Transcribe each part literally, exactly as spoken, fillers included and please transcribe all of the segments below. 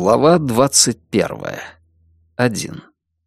Глава двадцать первая. Один.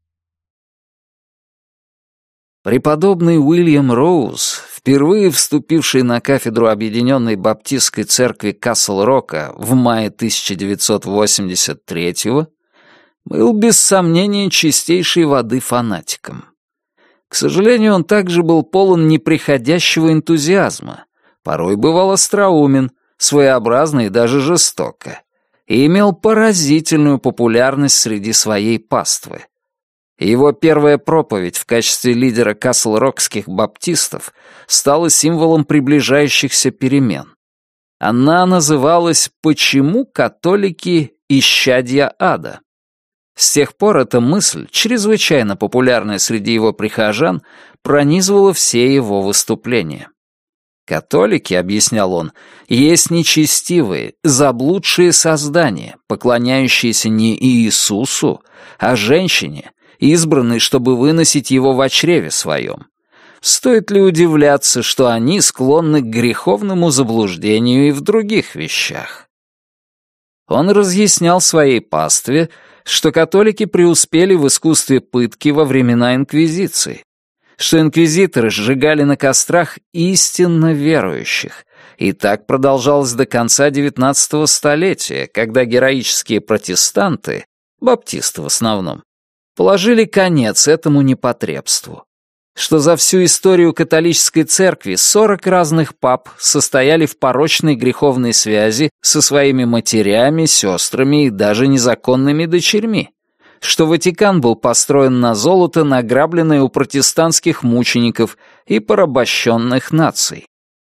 Преподобный Уильям Роуз, впервые вступивший на кафедру Объединенной Баптистской Церкви Касл-Рока в мае тысяча девятьсот восемьдесят третьего, был без сомнения чистейшей воды фанатиком. К сожалению, он также был полон неприходящего энтузиазма, порой бывал остроумен, своеобразно и даже жестоко, и имел поразительную популярность среди своей паствы. Его первая проповедь в качестве лидера касл-рокских баптистов стала символом приближающихся перемен. Она называлась «Почему католики — исчадья ада?». С тех пор эта мысль, чрезвычайно популярная среди его прихожан, пронизывала все его выступления. «Католики, — объяснял он, — есть нечестивые, заблудшие создания, поклоняющиеся не Иисусу, а женщине, избранной, чтобы выносить его во чреве своем. Стоит ли удивляться, что они склонны к греховному заблуждению и в других вещах?» Он разъяснял своей пастве, что католики преуспели в искусстве пытки во времена Инквизиции, что инквизиторы сжигали на кострах истинно верующих, и так продолжалось до конца девятнадцатого столетия, когда героические протестанты, баптисты в основном, положили конец этому непотребству, что за всю историю католической церкви сорок разных пап состояли в порочной греховной связи со своими матерями, сестрами и даже незаконными дочерьми, что Ватикан был построен на золото, награбленное у протестантских мучеников и порабощенных наций.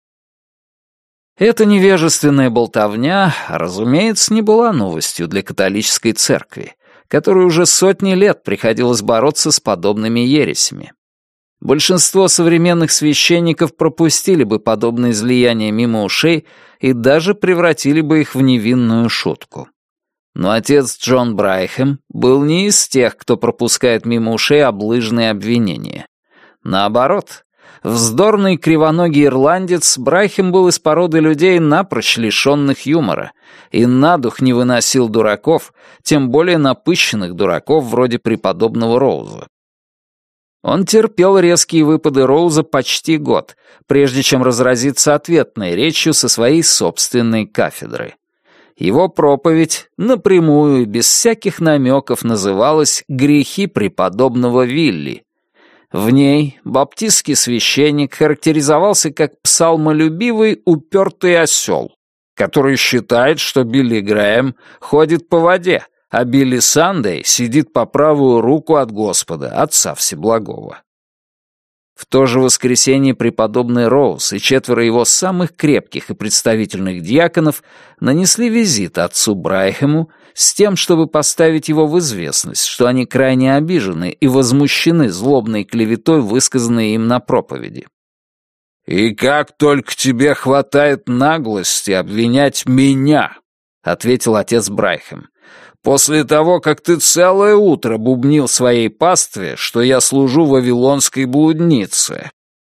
Эта невежественная болтовня, разумеется, не была новостью для католической церкви, которой уже сотни лет приходилось бороться с подобными ересями. Большинство современных священников пропустили бы подобные излияния мимо ушей и даже превратили бы их в невинную шутку. Но отец Джон Брайхэм был не из тех, кто пропускает мимо ушей облыжные обвинения. Наоборот, вздорный кривоногий ирландец, Брайхэм был из породы людей, напрочь лишенных юмора, и на дух не выносил дураков, тем более напыщенных дураков вроде преподобного Роуза. Он терпел резкие выпады Роуза почти год, прежде чем разразиться ответной речью со своей собственной кафедры. Его проповедь напрямую и без всяких намеков называлась «Грехи преподобного Вилли». В ней баптистский священник характеризовался как псалмолюбивый упертый осел, который считает, что Билли Грэм ходит по воде, а Билли Сандей сидит по правую руку от Господа, Отца Всеблагого. В то же воскресенье преподобный Роуз и четверо его самых крепких и представительных диаконов нанесли визит отцу Брайхэму с тем, чтобы поставить его в известность, что они крайне обижены и возмущены злобной клеветой, высказанной им на проповеди. «И как только тебе хватает наглости обвинять меня», — ответил отец Брайхэм, «после того, как ты целое утро бубнил своей пастве, что я служу вавилонской блуднице».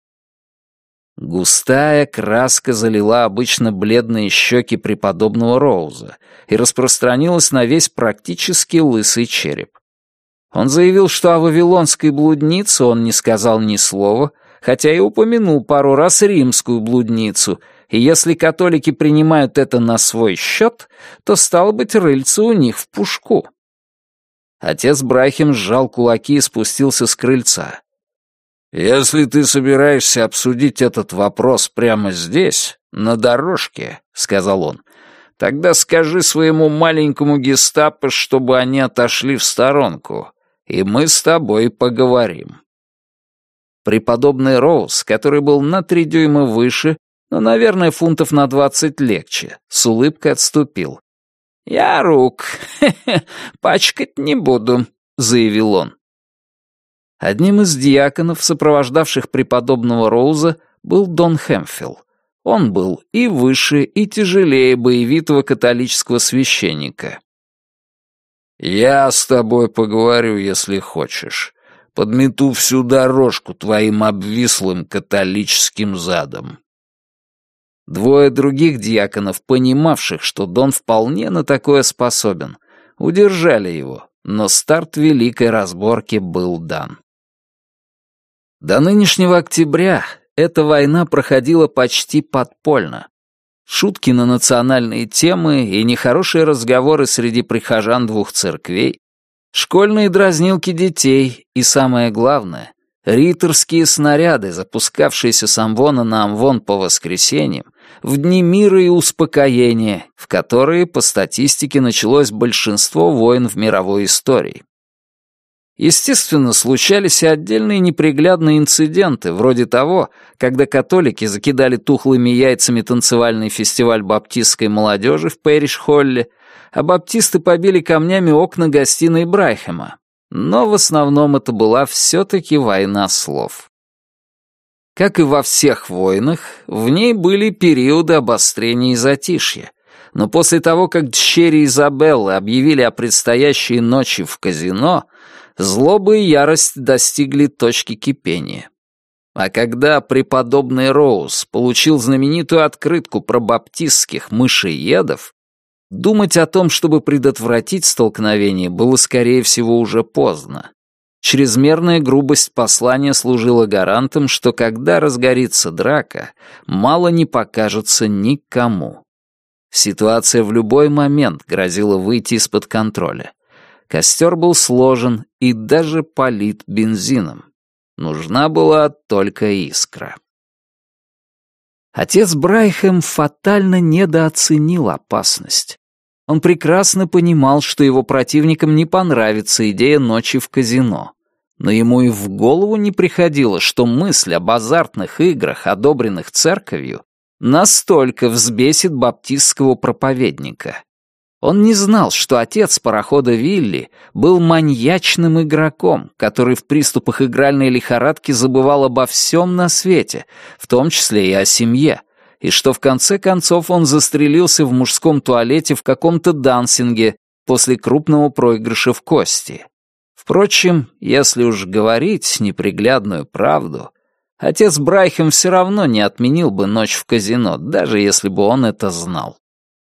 Густая краска залила обычно бледные щеки преподобного Роуза и распространилась на весь практически лысый череп. Он заявил, что о вавилонской блуднице он не сказал ни слова, хотя и упомянул пару раз римскую блудницу, и если католики принимают это на свой счет, то, стало быть, рыльце у них в пушку. Отец Брайхэм сжал кулаки и спустился с крыльца. «Если ты собираешься обсудить этот вопрос прямо здесь, на дорожке, — сказал он, — тогда скажи своему маленькому гестапо, чтобы они отошли в сторонку, и мы с тобой поговорим». Преподобный Роуз, который был на три дюйма выше, но, наверное, фунтов на двадцать легче, с улыбкой отступил. «Я рук, хе-хе, пачкать не буду», — заявил он. Одним из диаконов, сопровождавших преподобного Роуза, был Дон Хэмфилл. Он был и выше, и тяжелее боевитого католического священника. «Я с тобой поговорю, если хочешь. Подмету всю дорожку твоим обвислым католическим задом». Двое других диаконов, понимавших, что Дон вполне на такое способен, удержали его, но старт великой разборки был дан. До нынешнего октября эта война проходила почти подпольно. Шутки на национальные темы и нехорошие разговоры среди прихожан двух церквей, школьные дразнилки детей и, самое главное, риттерские снаряды, запускавшиеся с Амвона на Амвон по воскресеньям, в дни мира и успокоения, в которые, по статистике, началось большинство войн в мировой истории. Естественно, случались и отдельные неприглядные инциденты, вроде того, когда католики закидали тухлыми яйцами танцевальный фестиваль баптистской молодежи в Пэриш-Холле, а баптисты побили камнями окна гостиной Брайхэма. Но в основном это была все-таки война слов. Как и во всех войнах, в ней были периоды обострения и затишья. Но после того, как дщери Изабеллы объявили о предстоящей ночи в казино, злоба и ярость достигли точки кипения. А когда преподобный Роуз получил знаменитую открытку про баптистских мышеедов, думать о том, чтобы предотвратить столкновение, было, скорее всего, уже поздно. Чрезмерная грубость послания служила гарантом, что когда разгорится драка, мало не покажется никому. Ситуация в любой момент грозила выйти из-под контроля. Костер был сложен и даже полит бензином. Нужна была только искра. Отец Брайхэм фатально недооценил опасность. Он прекрасно понимал, что его противникам не понравится идея ночи в казино. Но ему и в голову не приходило, что мысль об азартных играх, одобренных церковью, настолько взбесит баптистского проповедника. Он не знал, что отец парохода Вилли был маньячным игроком, который в приступах игральной лихорадки забывал обо всем на свете, в том числе и о семье, и что в конце концов он застрелился в мужском туалете в каком-то дансинге после крупного проигрыша в кости. Впрочем, если уж говорить неприглядную правду, отец Брайхэм все равно не отменил бы ночь в казино, даже если бы он это знал.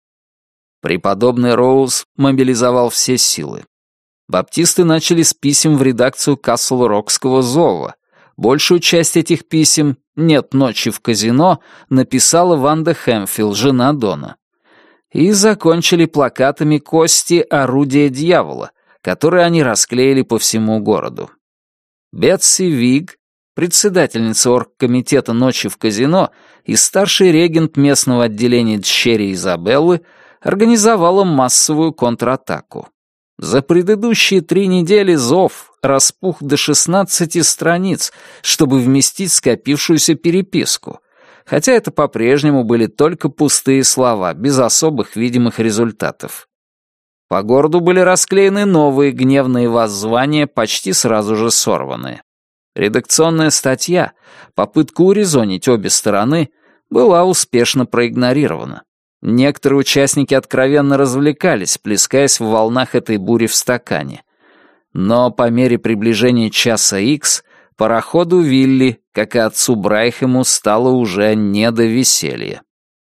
Преподобный Роуз мобилизовал все силы. Баптисты начали с писем в редакцию Касл-Рокского зова. Большую часть этих писем «Нет ночи в казино» написала Ванда Хэмфилл, жена Дона. И закончили плакатами «Кости — орудие дьявола», которые они расклеили по всему городу. Бетси Виг, председательница оргкомитета «Ночи в казино» и старший регент местного отделения дщери Изабеллы, организовала массовую контратаку. За предыдущие три недели зов распух до шестнадцати страниц, чтобы вместить скопившуюся переписку, хотя это по-прежнему были только пустые слова, без особых видимых результатов. По городу были расклеены новые гневные воззвания, почти сразу же сорванные. Редакционная статья, попытка урезонить обе стороны, была успешно проигнорирована. Некоторые участники откровенно развлекались, плескаясь в волнах этой бури в стакане. Но по мере приближения часа икс пароходу Вилли, как и отцу Брайхэму, стало уже не до веселья.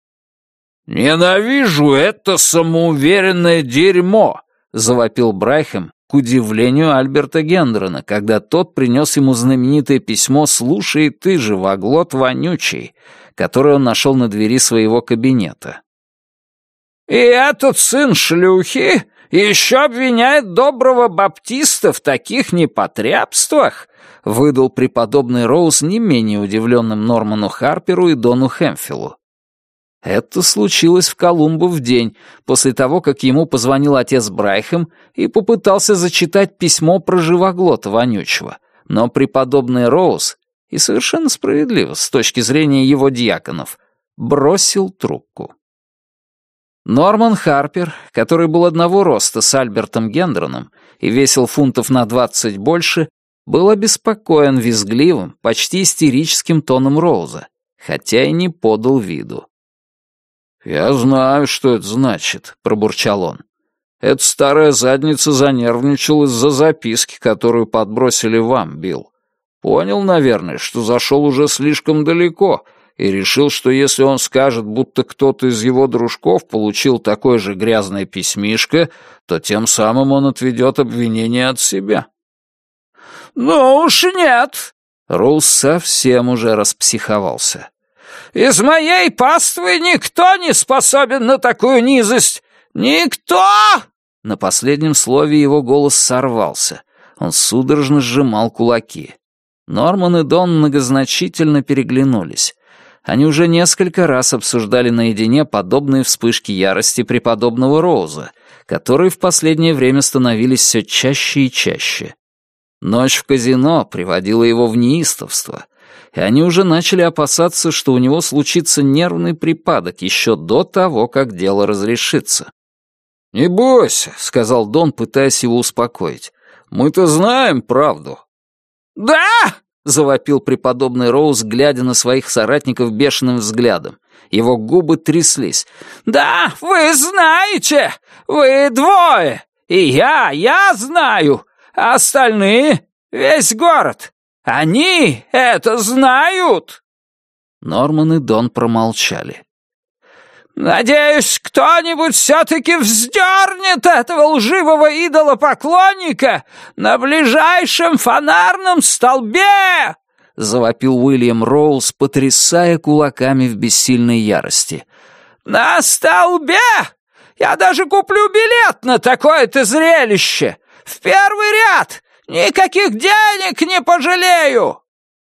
«Ненавижу это самоуверенное дерьмо!» — завопил Брайхэм, к удивлению Альберта Гендерона, когда тот принес ему знаменитое письмо «Слушай ты, живоглот вонючий», которое он нашел на двери своего кабинета. «И этот сын шлюхи еще обвиняет доброго баптиста в таких непотребствах», — выдал преподобный Роуз не менее удивленным Норману Харперу и Дону Хэмфиллу. Это случилось в Колумбу в день, после того, как ему позвонил отец Брайхэм и попытался зачитать письмо про живоглота вонючего, но преподобный Роуз, и совершенно справедливо с точки зрения его диаконов, бросил трубку. Норман Харпер, который был одного роста с Альбертом Гендроном и весил фунтов на двадцать больше, был обеспокоен визгливым, почти истерическим тоном Роуза, хотя и не подал виду. «Я знаю, что это значит», — пробурчал он. «Эта старая задница занервничала из-за записки, которую подбросили вам, Билл. Понял, наверное, что зашел уже слишком далеко и решил, что если он скажет, будто кто-то из его дружков получил такое же грязное письмишко, то тем самым он отведет обвинение от себя. «Ну уж нет!» Роуз совсем уже распсиховался. «Из моей паствы никто не способен на такую низость! Никто!» На последнем слове его голос сорвался. Он судорожно сжимал кулаки. Норман и Дон многозначительно переглянулись. Они уже несколько раз обсуждали наедине подобные вспышки ярости преподобного Роуза, которые в последнее время становились все чаще и чаще. Ночь в казино приводила его в неистовство, и они уже начали опасаться, что у него случится нервный припадок еще до того, как дело разрешится. «Не бойся», — сказал Дон, пытаясь его успокоить. «Мы-то знаем правду». «Да!» — завопил преподобный Роуз, глядя на своих соратников бешеным взглядом. Его губы тряслись. «Да, вы знаете! Вы двое! И я, я знаю! А остальные, весь город, они это знают!» Норман и Дон промолчали. «Надеюсь, кто-нибудь все-таки вздернет этого лживого идолопоклонника на ближайшем фонарном столбе!» — завопил Уильям Роуз, потрясая кулаками в бессильной ярости. «На столбе! Я даже куплю билет на такое-то зрелище! В первый ряд! Никаких денег не пожалею!»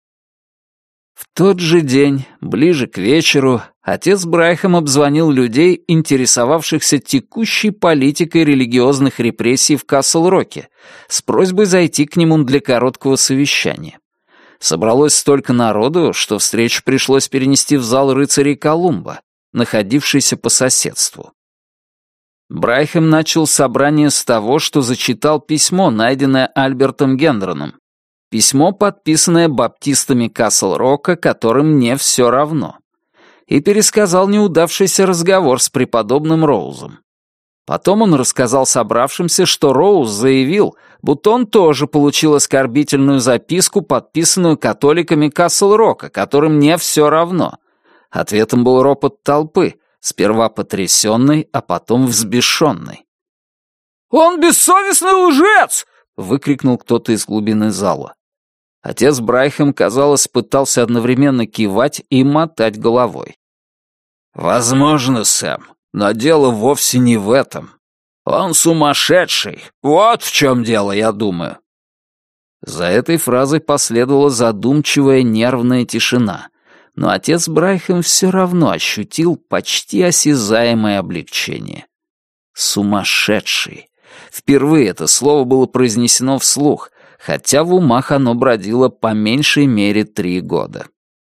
В тот же день, ближе к вечеру, отец Брайхэм обзвонил людей, интересовавшихся текущей политикой религиозных репрессий в Касл-Роке, с просьбой зайти к нему для короткого совещания. Собралось столько народу, что встречу пришлось перенести в зал рыцарей Колумба, находившийся по соседству. Брайхэм начал собрание с того, что зачитал письмо, найденное Альбертом Гендроном. Письмо, подписанное баптистами Касл-Рока, которым не все равно. И пересказал неудавшийся разговор с преподобным Роузом. Потом он рассказал собравшимся, что Роуз заявил, будто он тоже получил оскорбительную записку, подписанную католиками Касл-Рока, которым не все равно. Ответом был ропот толпы, сперва потрясенный, а потом взбешенный. «Он бессовестный лжец!» — выкрикнул кто-то из глубины зала. Отец Брайхэм, казалось, пытался одновременно кивать и мотать головой. «Возможно, Сэм, но дело вовсе не в этом. Он сумасшедший. Вот в чем дело, я думаю». За этой фразой последовала задумчивая нервная тишина, но отец Брайхэм все равно ощутил почти осязаемое облегчение. «Сумасшедший». Впервые это слово было произнесено вслух, хотя в умах оно бродило по меньшей мере три года.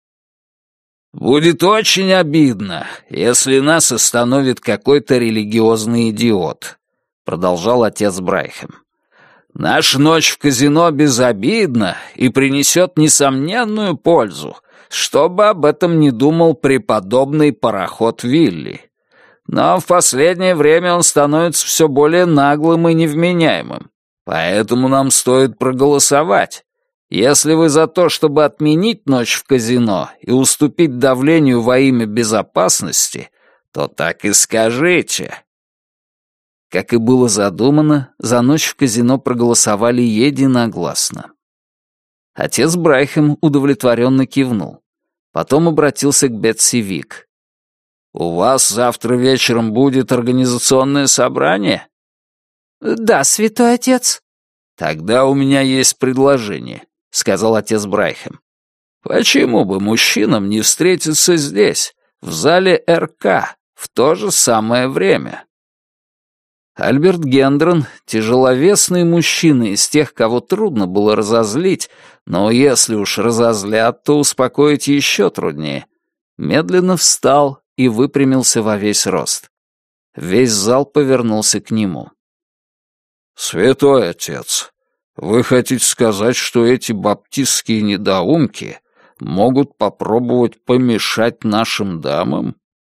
«Будет очень обидно, если нас остановит какой-то религиозный идиот», — продолжал отец Брайхэм. «Наша ночь в казино безобидна и принесет несомненную пользу, что бы об этом ни думал преподобный пароход Вилли. Но в последнее время он становится все более наглым и невменяемым. Поэтому нам стоит проголосовать. Если вы за то, чтобы отменить ночь в казино и уступить давлению во имя безопасности, то так и скажите». Как и было задумано, за ночь в казино проголосовали единогласно. Отец Брайхэм удовлетворенно кивнул. Потом обратился к Бетси Вик. «У вас завтра вечером будет организационное собрание?» «Да, святой отец». «Тогда у меня есть предложение», — сказал отец Брайхэм. «Почему бы мужчинам не встретиться здесь, в зале эр ка, в то же самое время?» Альберт Гендрон, тяжеловесный мужчина из тех, кого трудно было разозлить, но если уж разозлят, то успокоить еще труднее, медленно встал и выпрямился во весь рост. Весь зал повернулся к нему. «Святой отец, вы хотите сказать, что эти баптистские недоумки могут попробовать помешать нашим дамам?»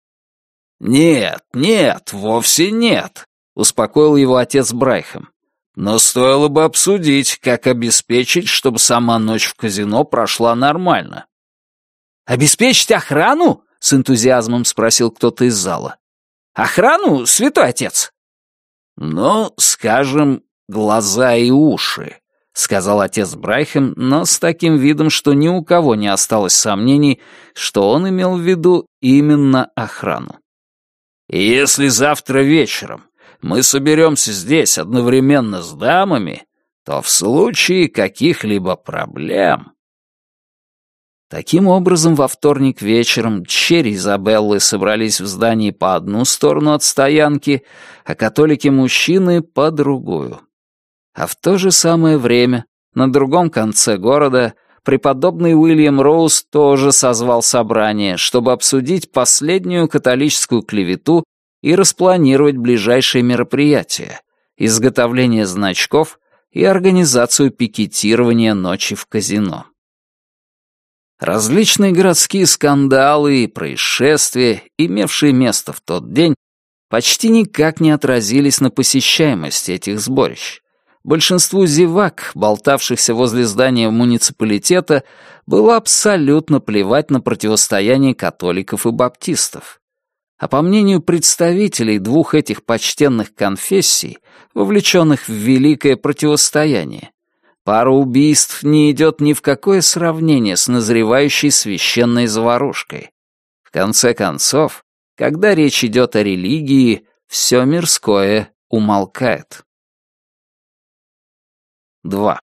«Нет, нет, вовсе нет», — успокоил его отец Брайхэм. «Но стоило бы обсудить, как обеспечить, чтобы сама ночь в казино прошла нормально». «Обеспечить охрану?» — с энтузиазмом спросил кто-то из зала. «Охрану, святой отец?» «Ну, скажем, глаза и уши», — сказал отец Брайхем, но с таким видом, что ни у кого не осталось сомнений, что он имел в виду именно охрану. «И если завтра вечером мы соберемся здесь одновременно с дамами, то в случае каких-либо проблем...» Таким образом, во вторник вечером Черри Изабеллы собрались в здании по одну сторону от стоянки, а католики-мужчины — по другую. А в то же самое время, на другом конце города, преподобный Уильям Роуз тоже созвал собрание, чтобы обсудить последнюю католическую клевету и распланировать ближайшие мероприятия, изготовление значков и организацию пикетирования ночи в казино. Различные городские скандалы и происшествия, имевшие место в тот день, почти никак не отразились на посещаемости этих сборищ. Большинству зевак, болтавшихся возле здания муниципалитета, было абсолютно плевать на противостояние католиков и баптистов. А по мнению представителей двух этих почтенных конфессий, вовлеченных в великое противостояние, пара убийств не идет ни в какое сравнение с назревающей священной заварушкой. В конце концов, когда речь идет о религии, все мирское умолкает. два.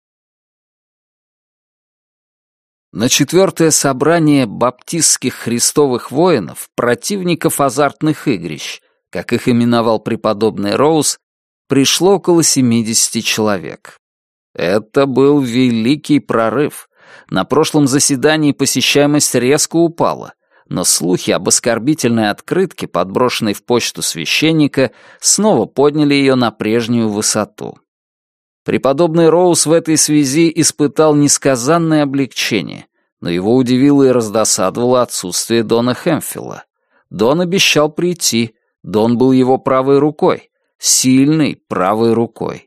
На четвертое собрание баптистских христовых воинов, противников азартных игрищ, как их именовал преподобный Роуз, пришло около семидесяти человек. Это был великий прорыв. На прошлом заседании посещаемость резко упала, но слухи об оскорбительной открытке, подброшенной в почту священника, снова подняли ее на прежнюю высоту. Преподобный Роуз в этой связи испытал несказанное облегчение, но его удивило и раздосадовало отсутствие Дона Хэмфилла. Дон обещал прийти, Дон был его правой рукой, сильной правой рукой.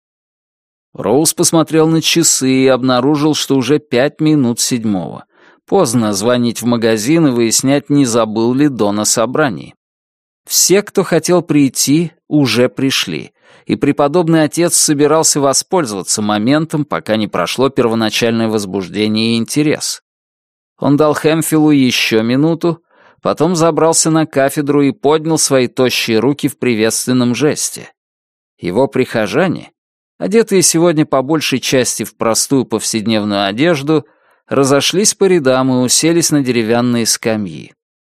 Роуз посмотрел на часы и обнаружил, что уже пять минут седьмого. Поздно звонить в магазин и выяснять, не забыл ли Дон о собрании. Все, кто хотел прийти, уже пришли, и преподобный отец собирался воспользоваться моментом, пока не прошло первоначальное возбуждение и интерес. Он дал Хэмфиллу еще минуту, потом забрался на кафедру и поднял свои тощие руки в приветственном жесте. Его прихожане, одетые сегодня по большей части в простую повседневную одежду, разошлись по рядам и уселись на деревянные скамьи.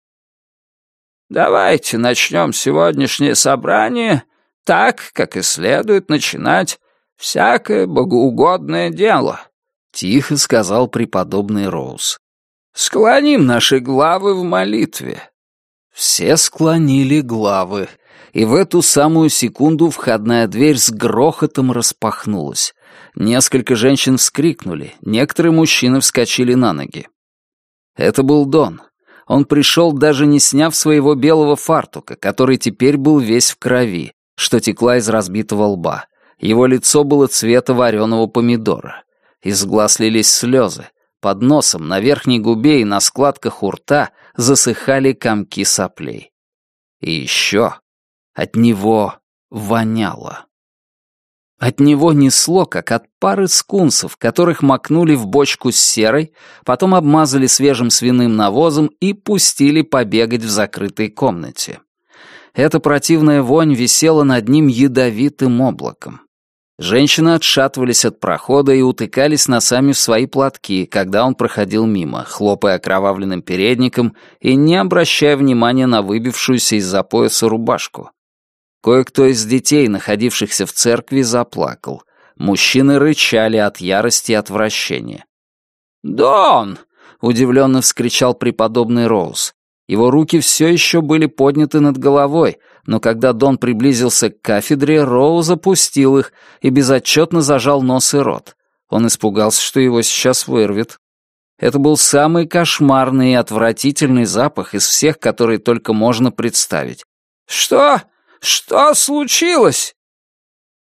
«Давайте начнем сегодняшнее собрание так, как и следует начинать всякое богоугодное дело», — тихо сказал преподобный Роуз. «Склоним наши главы в молитве». Все склонили главы, и в эту самую секунду входная дверь с грохотом распахнулась. Несколько женщин вскрикнули, некоторые мужчины вскочили на ноги. Это был Дон. Он пришел, даже не сняв своего белого фартука, который теперь был весь в крови, что текла из разбитого лба. Его лицо было цвета вареного помидора. Из глаз лились слезы. Под носом, на верхней губе и на складках у рта засыхали комки соплей. И еще от него воняло. От него несло, как от пары скунсов, которых макнули в бочку с серой, потом обмазали свежим свиным навозом и пустили побегать в закрытой комнате. Эта противная вонь висела над ним ядовитым облаком. Женщины отшатывались от прохода и утыкались носами в свои платки, когда он проходил мимо, хлопая окровавленным передником и не обращая внимания на выбившуюся из-за пояса рубашку. Кое-кто из детей, находившихся в церкви, заплакал. Мужчины рычали от ярости и отвращения. «Дон!» — удивленно вскричал преподобный Роуз. Его руки все еще были подняты над головой, но когда Дон приблизился к кафедре, Роуз опустил их и безотчетно зажал нос и рот. Он испугался, что его сейчас вырвет. Это был самый кошмарный и отвратительный запах из всех, которые только можно представить. «Что? Что случилось?»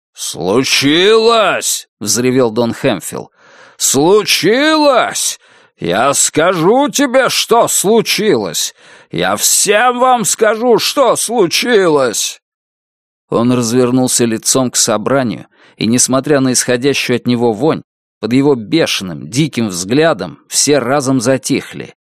«Случилось!» — взревел Дон Хэмфилл. «Случилось! Я скажу тебе, что случилось! Я всем вам скажу, что случилось!» Он развернулся лицом к собранию, и, несмотря на исходящую от него вонь, под его бешеным, диким взглядом все разом затихли.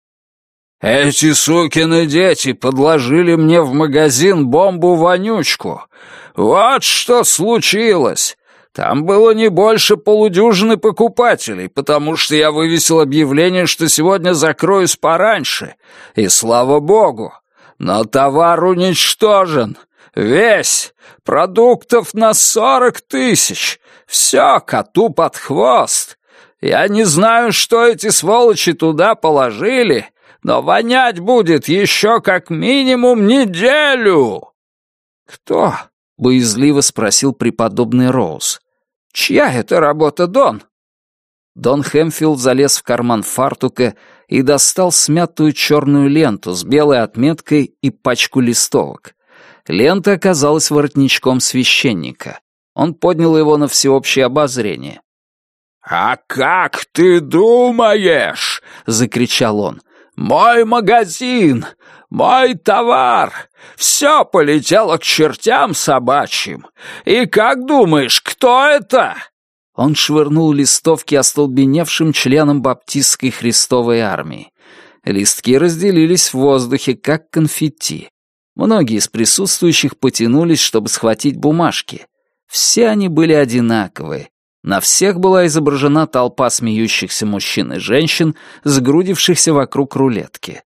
«Эти сукины дети подложили мне в магазин бомбу-вонючку. Вот что случилось! Там было не больше полудюжины покупателей, потому что я вывесил объявление, что сегодня закроюсь пораньше. И слава богу! Но товар уничтожен. Весь. Продуктов на сорок тысяч. Все коту под хвост. Я не знаю, что эти сволочи туда положили, но вонять будет еще как минимум неделю!» «Кто?» — боязливо спросил преподобный Роуз. «Чья это работа, Дон?» Дон Хэмфилд залез в карман фартука и достал смятую черную ленту с белой отметкой и пачку листовок. Лента оказалась воротничком священника. Он поднял его на всеобщее обозрение. «А как ты думаешь?» — закричал он. «Мой магазин! Мой товар! Все полетело к чертям собачьим! И как думаешь, кто это?» Он швырнул листовки остолбеневшим членам баптистской христовой армии. Листки разделились в воздухе, как конфетти. Многие из присутствующих потянулись, чтобы схватить бумажки. Все они были одинаковые. На всех была изображена толпа смеющихся мужчин и женщин, сгрудившихся вокруг рулетки.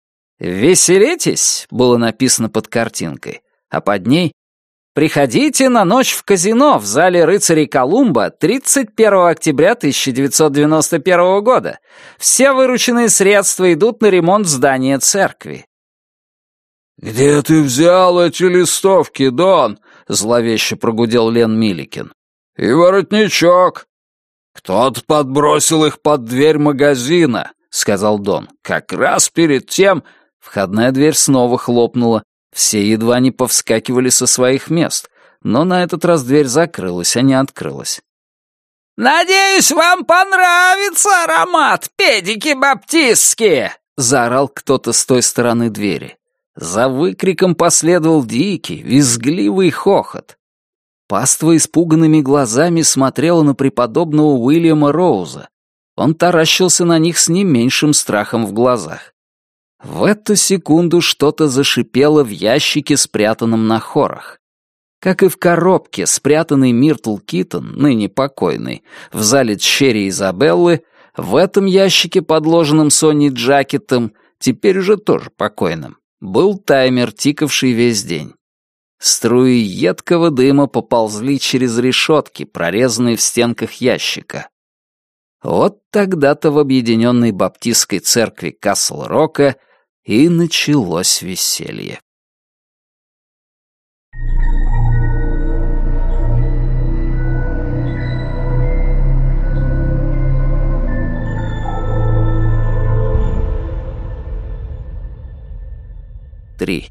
«Веселитесь» было написано под картинкой, а под ней «Приходите на ночь в казино в зале рыцарей Колумба тридцать первого октября тысяча девятьсот девяносто первого года. Все вырученные средства идут на ремонт здания церкви». «Где ты взял эти листовки, Дон?» — зловеще прогудел Лен Милликин. «И воротничок». «Кто-то подбросил их под дверь магазина», — сказал Дон. «Как раз перед тем...» Входная дверь снова хлопнула. Все едва не повскакивали со своих мест, но на этот раз дверь закрылась, а не открылась. «Надеюсь, вам понравится аромат, педики баптистские!» — заорал кто-то с той стороны двери. За выкриком последовал дикий, визгливый хохот. Паства испуганными глазами смотрела на преподобного Уильяма Роуза. Он таращился на них с не меньшим страхом в глазах. В эту секунду что-то зашипело в ящике, спрятанном на хорах. Как и в коробке, спрятанной Миртл Китон, ныне покойной, в зале Черри Изабеллы, в этом ящике, подложенном Сонни Джакетом, теперь уже тоже покойным, был таймер, тикавший весь день. Струи едкого дыма поползли через решетки, прорезанные в стенках ящика. Вот тогда-то в объединенной баптистской церкви Касл-Рока и началось веселье. Три.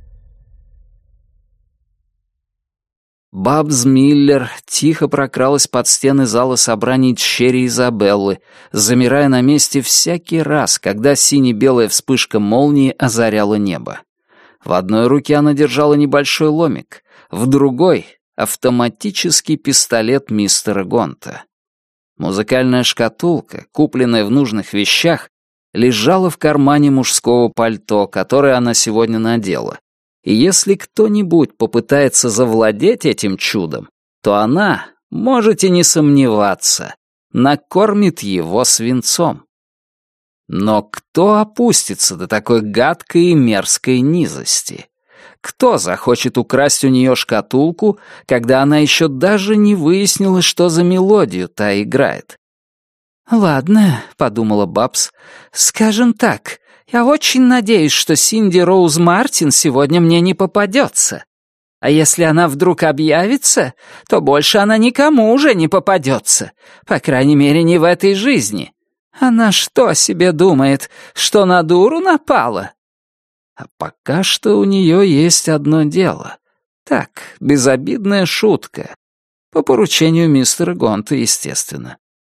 Бабс Миллер тихо прокралась под стены зала собраний Черри Изабеллы, замирая на месте всякий раз, когда сине-белая вспышка молнии озаряла небо. В одной руке она держала небольшой ломик, в другой — автоматический пистолет мистера Гонта. Музыкальная шкатулка, купленная в нужных вещах, лежала в кармане мужского пальто, которое она сегодня надела. И если кто-нибудь попытается завладеть этим чудом, то она, можете не сомневаться, накормит его свинцом. Но кто опустится до такой гадкой и мерзкой низости? Кто захочет украсть у нее шкатулку, когда она еще даже не выяснила, что за мелодию та играет? «Ладно», — подумала Бабс, — «скажем так, я очень надеюсь, что Синди Роуз Мартин сегодня мне не попадется. А если она вдруг объявится, то больше она никому уже не попадется, по крайней мере, не в этой жизни. Она что себе думает, что на дуру напала?» А пока что у нее есть одно дело. Так, безобидная шутка. По поручению мистера Гонта, естественно.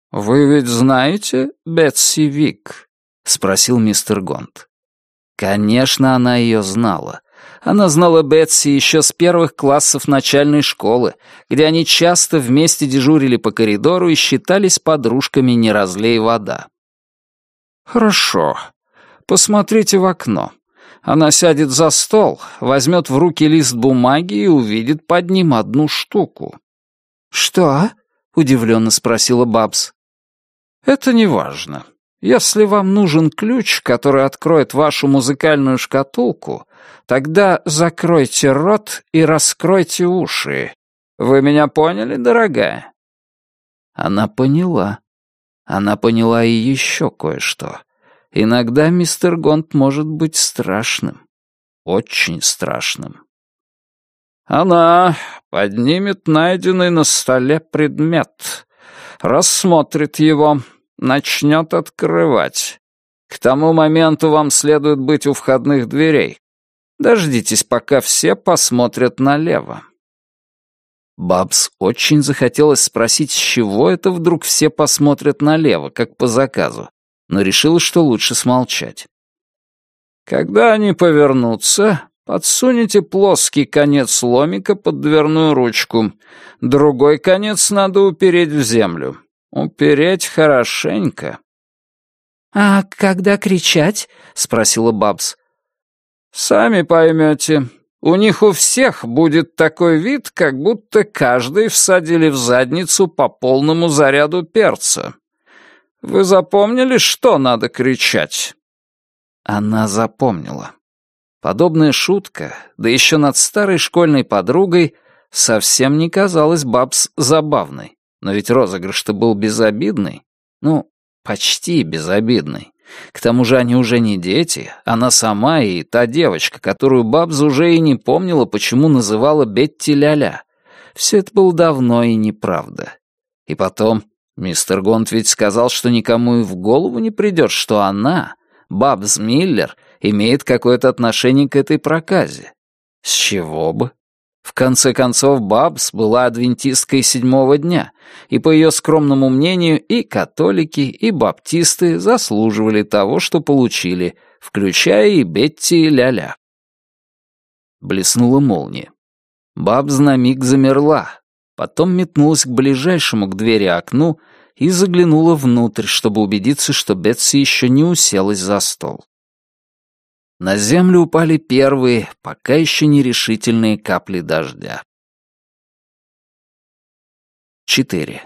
«Вы ведь знаете Бетси Вик?» — спросил мистер Гонт. Конечно, она ее знала. Она знала Бетси еще с первых классов начальной школы, где они часто вместе дежурили по коридору и считались подружками «не разлей вода». «Хорошо. Посмотрите в окно. Она сядет за стол, возьмет в руки лист бумаги и увидит под ним одну штуку». «Что?» — удивленно спросила Бабс. «Это не важно. Если вам нужен ключ, который откроет вашу музыкальную шкатулку, тогда закройте рот и раскройте уши. Вы меня поняли, дорогая?» Она поняла. Она поняла и еще кое-что. Иногда мистер Гонт может быть страшным. Очень страшным. Она поднимет найденный на столе предмет, рассмотрит его, начнет открывать. К тому моменту вам следует быть у входных дверей. Дождитесь, пока все посмотрят налево. Бабс очень захотелось спросить, с чего это вдруг все посмотрят налево, как по заказу, но решила, что лучше смолчать. Когда они повернутся, подсунете плоский конец ломика под дверную ручку. Другой конец надо упереть в землю. Упереть хорошенько. «А когда кричать?» — спросила Бабс. «Сами поймете. У них у всех будет такой вид, как будто каждый всадили в задницу по полному заряду перца. Вы запомнили, что надо кричать?» Она запомнила. Подобная шутка, да еще над старой школьной подругой, совсем не казалась Бабс забавной. Но ведь розыгрыш-то был безобидный. Ну, почти безобидный. К тому же они уже не дети, она сама и та девочка, которую Бабс уже и не помнила, почему называла Бетти Ля-Ля. Все это было давно и неправда. И потом, мистер Гонт ведь сказал, что никому и в голову не придет, что она, Бабс Миллер, имеет какое-то отношение к этой проказе. С чего бы? В конце концов, Бабс была адвентисткой седьмого дня, и, по ее скромному мнению, и католики, и баптисты заслуживали того, что получили, включая и Бетти Ля-Ля. Блеснула молния. Бабс на миг замерла, потом метнулась к ближайшему к двери окну и заглянула внутрь, чтобы убедиться, что Бетси еще не уселась за стол. На землю упали первые, пока еще нерешительные капли дождя. Четыре.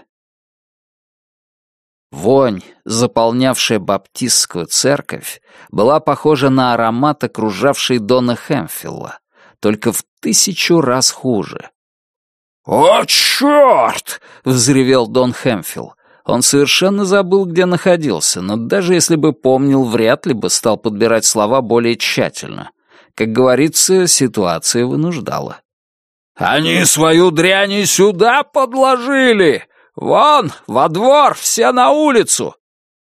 Вонь, заполнявшая баптистскую церковь, была похожа на аромат, окружавший Дона Хэмфилла, только в тысячу раз хуже. «О, черт!» — взревел Дон Хэмфилл. Он совершенно забыл, где находился, но даже если бы помнил, вряд ли бы стал подбирать слова более тщательно. Как говорится, ситуация вынуждала. «Они свою дрянь и сюда подложили! Вон, во двор, все на улицу!»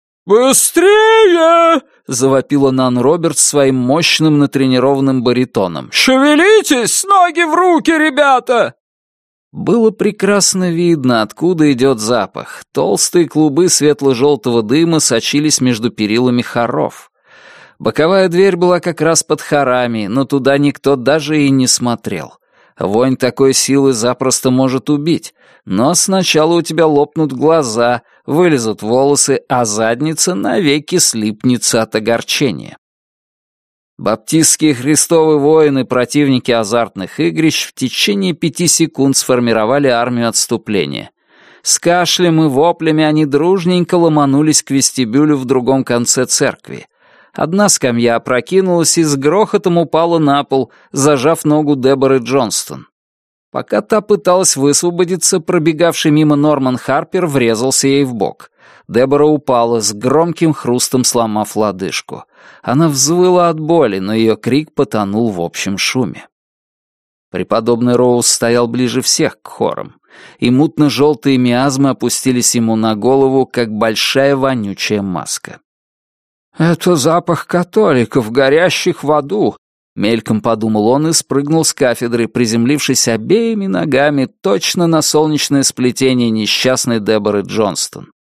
«Быстрее!» — завопила Нан Робертс своим мощным натренированным баритоном. «Шевелитесь! Ноги в руки, ребята!» Было прекрасно видно, откуда идет запах. Толстые клубы светло-желтого дыма сочились между перилами хоров. Боковая дверь была как раз под хорами, но туда никто даже и не смотрел. Вонь такой силы запросто может убить, но сначала у тебя лопнут глаза, вылезут волосы, а задница навеки слипнется от огорчения. Баптистские христовы воины, противники азартных игрищ, в течение пяти секунд сформировали армию отступления. С кашлем и воплями они дружненько ломанулись к вестибюлю в другом конце церкви. Одна скамья опрокинулась и с грохотом упала на пол, зажав ногу Деборы Джонстон. Пока та пыталась высвободиться, пробегавший мимо Норман Харпер врезался ей в бок. Дебора упала, с громким хрустом сломав лодыжку. Она взвыла от боли, но ее крик потонул в общем шуме. Преподобный Роуз стоял ближе всех к хорам, и мутно-желтые миазмы опустились ему на голову, как большая вонючая маска. «Это запах католиков, горящих в аду», — мельком подумал он и спрыгнул с кафедры, приземлившись обеими ногами точно на солнечное сплетение несчастной Деборы Джонстон.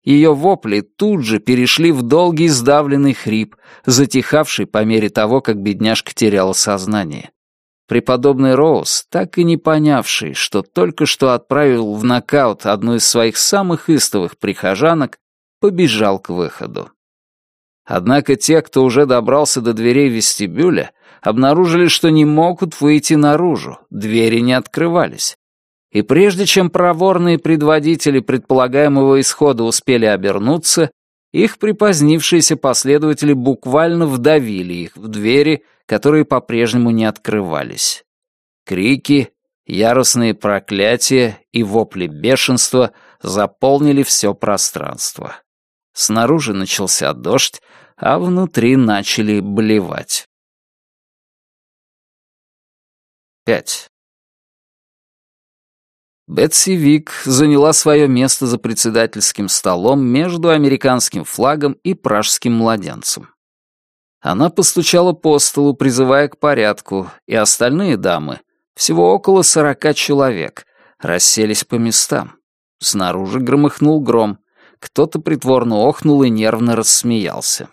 Ее вопли тут же перешли в долгий сдавленный хрип, затихавший по мере того, как бедняжка теряла сознание. Преподобный Роуз, так и не понявший, что только что отправил в нокаут одну из своих самых истовых прихожанок, побежал к выходу. Однако те, кто уже добрался до дверей вестибюля, обнаружили, что не могут выйти наружу, двери не открывались. И прежде чем проворные предводители предполагаемого исхода успели обернуться, их припозднившиеся последователи буквально вдавили их в двери, которые по-прежнему не открывались. Крики, яростные проклятия и вопли бешенства заполнили все пространство. Снаружи начался дождь, а внутри начали блевать. Пять. Бетси Вик заняла свое место за председательским столом между американским флагом и пражским младенцем. Она постучала по столу, призывая к порядку, и остальные дамы, всего около сорока человек, расселись по местам. Снаружи громыхнул гром, кто-то притворно охнул и нервно рассмеялся.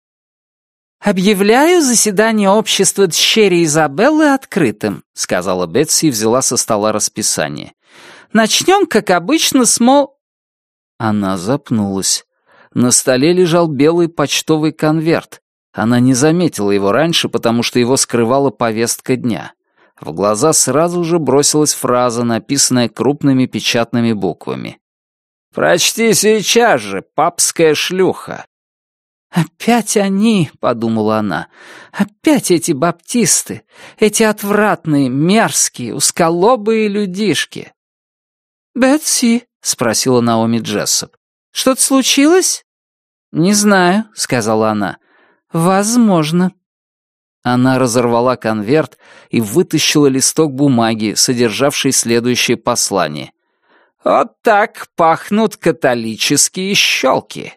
«Объявляю заседание общества дщери Изабеллы открытым», — сказала Бетси и взяла со стола расписание. «Начнем, как обычно, с мо...» Она запнулась. На столе лежал белый почтовый конверт. Она не заметила его раньше, потому что его скрывала повестка дня. В глаза сразу же бросилась фраза, написанная крупными печатными буквами. «Прочти сейчас же, папская шлюха!» «Опять они», — подумала она, — «опять эти баптисты, эти отвратные, мерзкие, узколобые людишки». «Бетси», — спросила Наоми Джессоп, — «что-то случилось?» «Не знаю», — сказала она. «Возможно». Она разорвала конверт и вытащила листок бумаги, содержавший следующее послание. «Вот так пахнут католические щелки».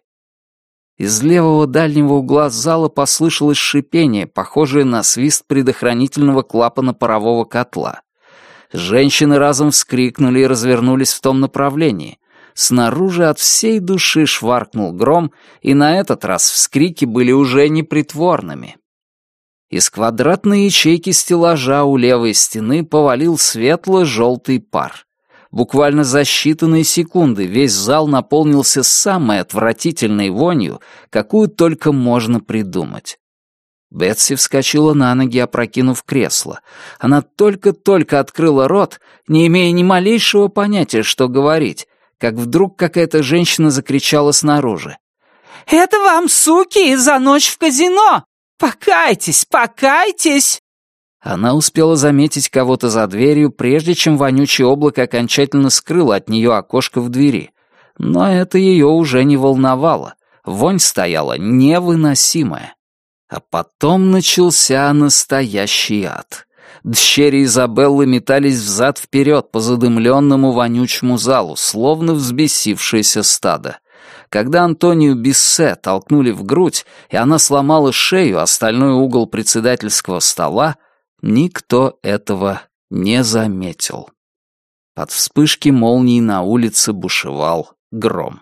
Из левого дальнего угла зала послышалось шипение, похожее на свист предохранительного клапана парового котла. Женщины разом вскрикнули и развернулись в том направлении. Снаружи от всей души шваркнул гром, и на этот раз вскрики были уже непритворными. Из квадратной ячейки стеллажа у левой стены повалил светло-желтый пар. Буквально за считанные секунды весь зал наполнился самой отвратительной вонью, какую только можно придумать. Бетси вскочила на ноги, опрокинув кресло. Она только-только открыла рот, не имея ни малейшего понятия, что говорить, как вдруг какая-то женщина закричала снаружи. «Это вам, суки, за ночь в казино! Покайтесь, покайтесь!» Она успела заметить кого-то за дверью, прежде чем вонючее облако окончательно скрыло от нее окошко в двери. Но это ее уже не волновало. Вонь стояла невыносимая. А потом начался настоящий ад. Дщери Изабеллы метались взад-вперед по задымленному вонючему залу, словно взбесившееся стадо. Когда Антонию Биссе толкнули в грудь, и она сломала шею, остальной угол председательского стола, никто этого не заметил. Под вспышки молний на улице бушевал гром.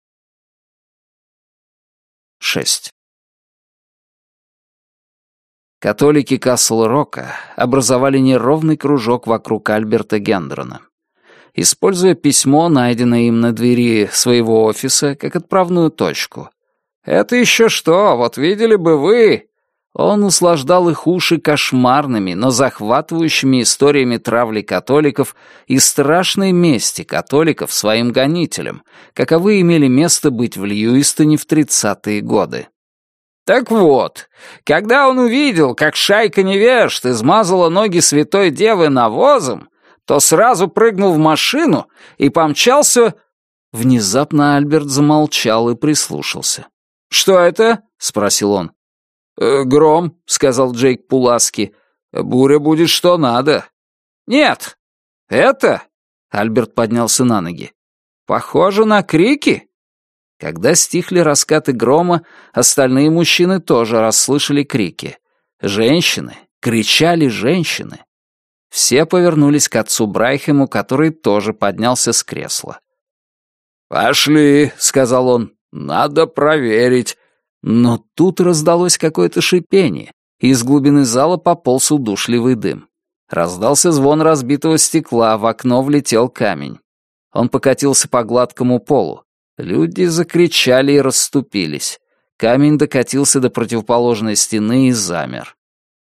Шесть. Католики Касл-Рока образовали неровный кружок вокруг Альберта Гендрона. Используя письмо, найденное им на двери своего офиса, как отправную точку. «Это еще что, вот видели бы вы!» Он услаждал их уши кошмарными, но захватывающими историями травли католиков и страшной мести католиков своим гонителям, каковы имели место быть в Льюистоне в тридцатые годы. Так вот, когда он увидел, как шайка невежд измазала ноги святой девы навозом, то сразу прыгнул в машину и помчался... Внезапно Альберт замолчал и прислушался. «Что это?» — спросил он. «Э, «Гром», — сказал Джейк Пуласки. «Буря будет что надо». «Нет, это...» — Альберт поднялся на ноги. «Похоже на крики». Когда стихли раскаты грома, остальные мужчины тоже расслышали крики. Женщины, кричали женщины. Все повернулись к отцу Брайхему, который тоже поднялся с кресла. «Пошли», — сказал он, — «надо проверить». Но тут раздалось какое-то шипение, и из глубины зала пополз удушливый дым. Раздался звон разбитого стекла, в окно влетел камень. Он покатился по гладкому полу. Люди закричали и расступились. Камень докатился до противоположной стены и замер.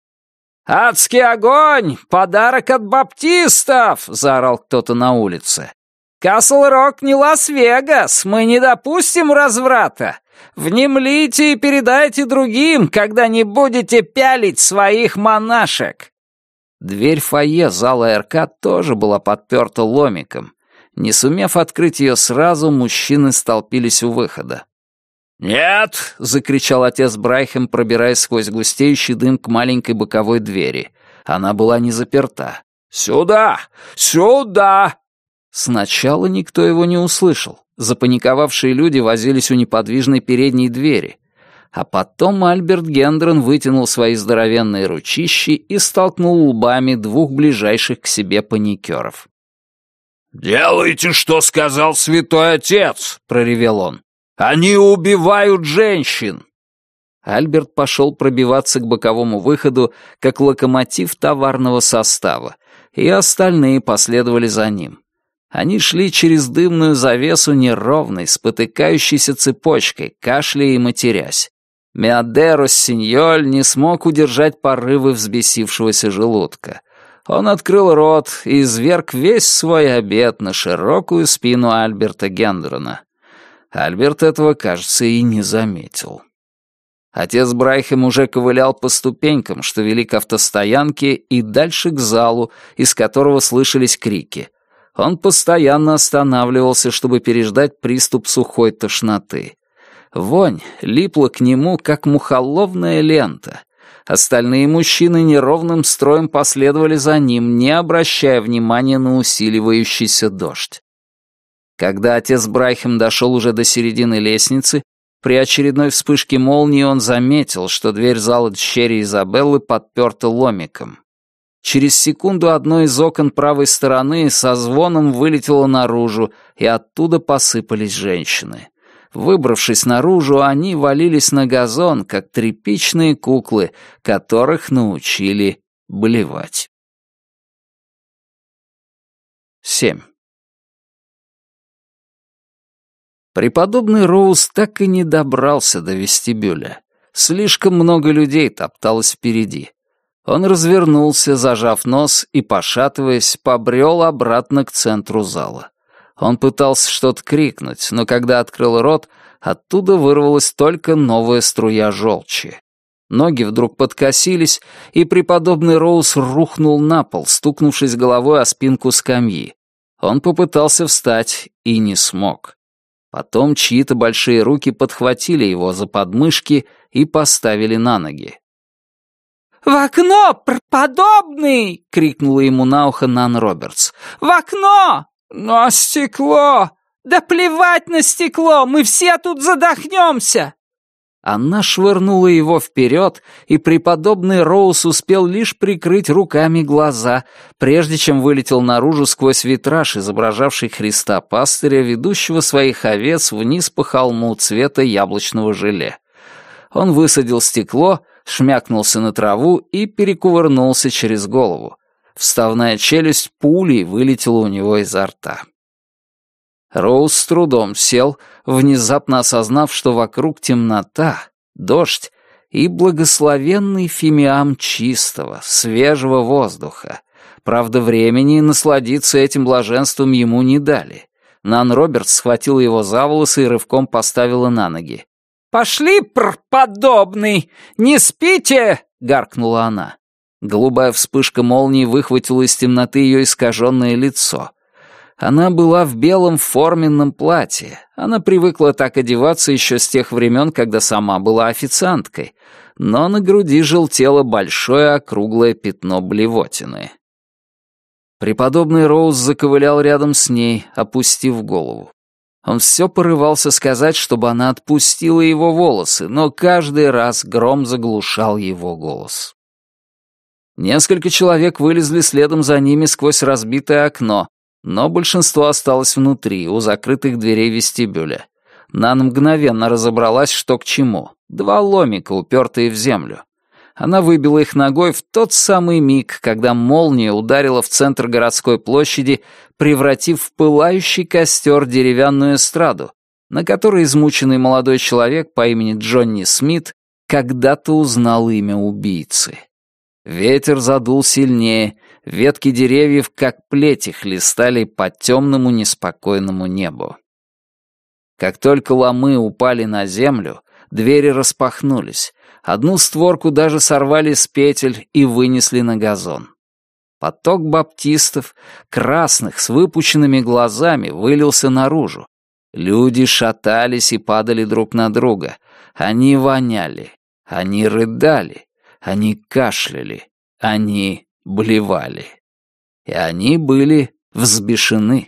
«Адский огонь! Подарок от баптистов!» — заорал кто-то на улице. «Касл-Рок не Лас-Вегас! Мы не допустим разврата! Внемлите и передайте другим, когда не будете пялить своих монашек!» Дверь фойе зала РК тоже была подперта ломиком. Не сумев открыть ее сразу, мужчины столпились у выхода. «Нет!» — закричал отец Брайхем, пробираясь сквозь густеющий дым к маленькой боковой двери. Она была не заперта. «Сюда! Сюда!» Сначала никто его не услышал. Запаниковавшие люди возились у неподвижной передней двери. А потом Альберт Гендрон вытянул свои здоровенные ручищи и столкнул лбами двух ближайших к себе паникеров. «Делайте, что сказал святой отец!» — проревел он. «Они убивают женщин!» Альберт пошел пробиваться к боковому выходу, как локомотив товарного состава, и остальные последовали за ним. Они шли через дымную завесу неровной, спотыкающейся цепочкой, кашляя и матерясь. Меадеро Синьоль не смог удержать порывы взбесившегося желудка. Он открыл рот и изверг весь свой обед на широкую спину Альберта Гендрона. Альберт этого, кажется, и не заметил. Отец Брайхем уже ковылял по ступенькам, что вели к автостоянке, и дальше к залу, из которого слышались крики. Он постоянно останавливался, чтобы переждать приступ сухой тошноты. Вонь липла к нему, как мухоловная лента. Остальные мужчины неровным строем последовали за ним, не обращая внимания на усиливающийся дождь. Когда отец Брайхем дошел уже до середины лестницы, при очередной вспышке молнии он заметил, что дверь зала дщери Изабеллы подперта ломиком. Через секунду одно из окон правой стороны со звоном вылетело наружу, и оттуда посыпались женщины. Выбравшись наружу, они валились на газон, как тряпичные куклы, которых научили блевать. семь. Преподобный Роуз так и не добрался до вестибюля. Слишком много людей топталось впереди. Он развернулся, зажав нос, и, пошатываясь, побрел обратно к центру зала. Он пытался что-то крикнуть, но когда открыл рот, оттуда вырвалась только новая струя желчи. Ноги вдруг подкосились, и преподобный Роуз рухнул на пол, стукнувшись головой о спинку скамьи. Он попытался встать и не смог. Потом чьи-то большие руки подхватили его за подмышки и поставили на ноги. «В окно, преподобный!» — крикнула ему на ухо Нан Робертс. «В окно! Но стекло! Да плевать на стекло! Мы все тут задохнемся!» Она швырнула его вперед, и преподобный Роуз успел лишь прикрыть руками глаза, прежде чем вылетел наружу сквозь витраж, изображавший Христа-пастыря, ведущего своих овец вниз по холму цвета яблочного желе. Он высадил стекло, шмякнулся на траву и перекувырнулся через голову. Вставная челюсть пулей вылетела у него изо рта. Роуз с трудом сел, внезапно осознав, что вокруг темнота, дождь и благословенный фимиам чистого, свежего воздуха. Правда, времени насладиться этим блаженством ему не дали. Нан Робертс схватила его за волосы и рывком поставила на ноги. «Пошли, преподобный! Не спите!» — гаркнула она. Голубая вспышка молнии выхватила из темноты ее искаженное лицо. Она была в белом форменном платье. Она привыкла так одеваться еще с тех времен, когда сама была официанткой. Но на груди желтело большое округлое пятно блевотины. Преподобный Роуз заковылял рядом с ней, опустив голову. Он все порывался сказать, чтобы она отпустила его волосы, но каждый раз гром заглушал его голос. Несколько человек вылезли следом за ними сквозь разбитое окно, Но большинство осталось внутри, у закрытых дверей вестибюля. Нан мгновенно разобралась, что к чему. Два ломика, упертые в землю. Она выбила их ногой в тот самый миг, когда молния ударила в центр городской площади, превратив в пылающий костер деревянную эстраду, на которой измученный молодой человек по имени Джонни Смит когда-то узнал имя убийцы. Ветер задул сильнее, ветки деревьев, как плети, хлестали по темному неспокойному небу. Как только ломы упали на землю, двери распахнулись. Одну створку даже сорвали с петель и вынесли на газон. Поток баптистов, красных, с выпученными глазами, вылился наружу. Люди шатались и падали друг на друга. Они воняли, они рыдали, они кашляли, они блевали. И они были взбешены.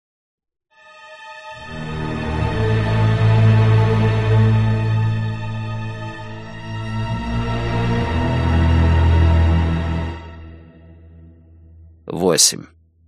восемь.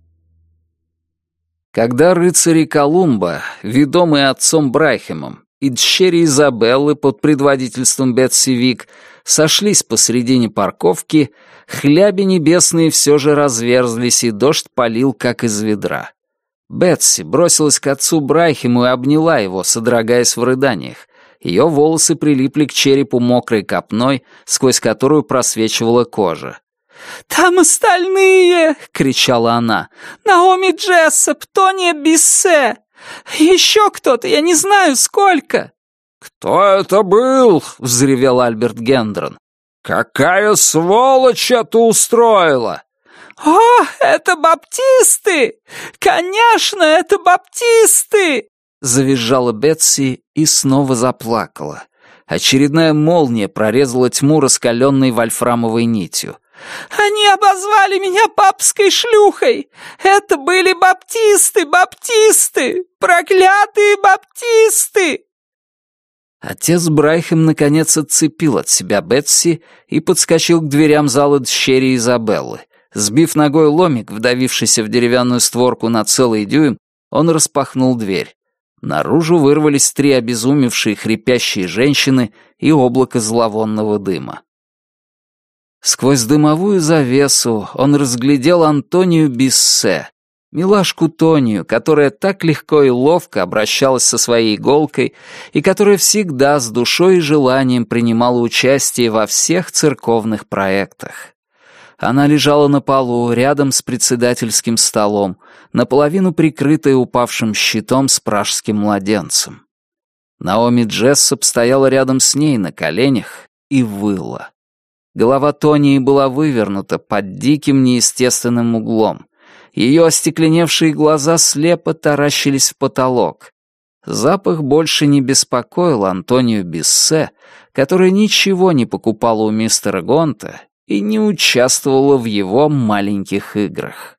Когда рыцари Колумба, ведомые отцом Брайхемом, и дщери Изабеллы под предводительством Бетси Вик сошлись посредине парковки, хляби небесные все же разверзлись, и дождь полил, как из ведра. Бетси бросилась к отцу Брайхему и обняла его, содрогаясь в рыданиях. Ее волосы прилипли к черепу мокрой копной, сквозь которую просвечивала кожа. «Там остальные!» — кричала она. «Наоми Джессоп, Тони Биссе! Еще кто-то, я не знаю, сколько!» «Кто это был?» — взревел Альберт Гендрон. «Какая сволочь это устроила!» «О, это баптисты! Конечно, это баптисты!» Завизжала Бетси и снова заплакала. Очередная молния прорезала тьму раскаленной вольфрамовой нитью. «Они обозвали меня папской шлюхой! Это были баптисты, баптисты! Проклятые баптисты!» Отец Брайхем наконец отцепил от себя Бетси и подскочил к дверям зала дщери Изабеллы. Сбив ногой ломик, вдавившийся в деревянную створку на целый дюйм, он распахнул дверь. Наружу вырвались три обезумевшие хрипящие женщины и облако зловонного дыма. Сквозь дымовую завесу он разглядел Антонию Биссе, милашку Тонию, которая так легко и ловко обращалась со своей иголкой и которая всегда с душой и желанием принимала участие во всех церковных проектах. Она лежала на полу рядом с председательским столом, наполовину прикрытая упавшим щитом с пражским младенцем. Наоми Джессоп стояла рядом с ней на коленях и выла. Голова Тонии была вывернута под диким неестественным углом. Ее остекленевшие глаза слепо таращились в потолок. Запах больше не беспокоил Антонию Биссе, которая ничего не покупала у мистера Гонта и не участвовала в его маленьких играх.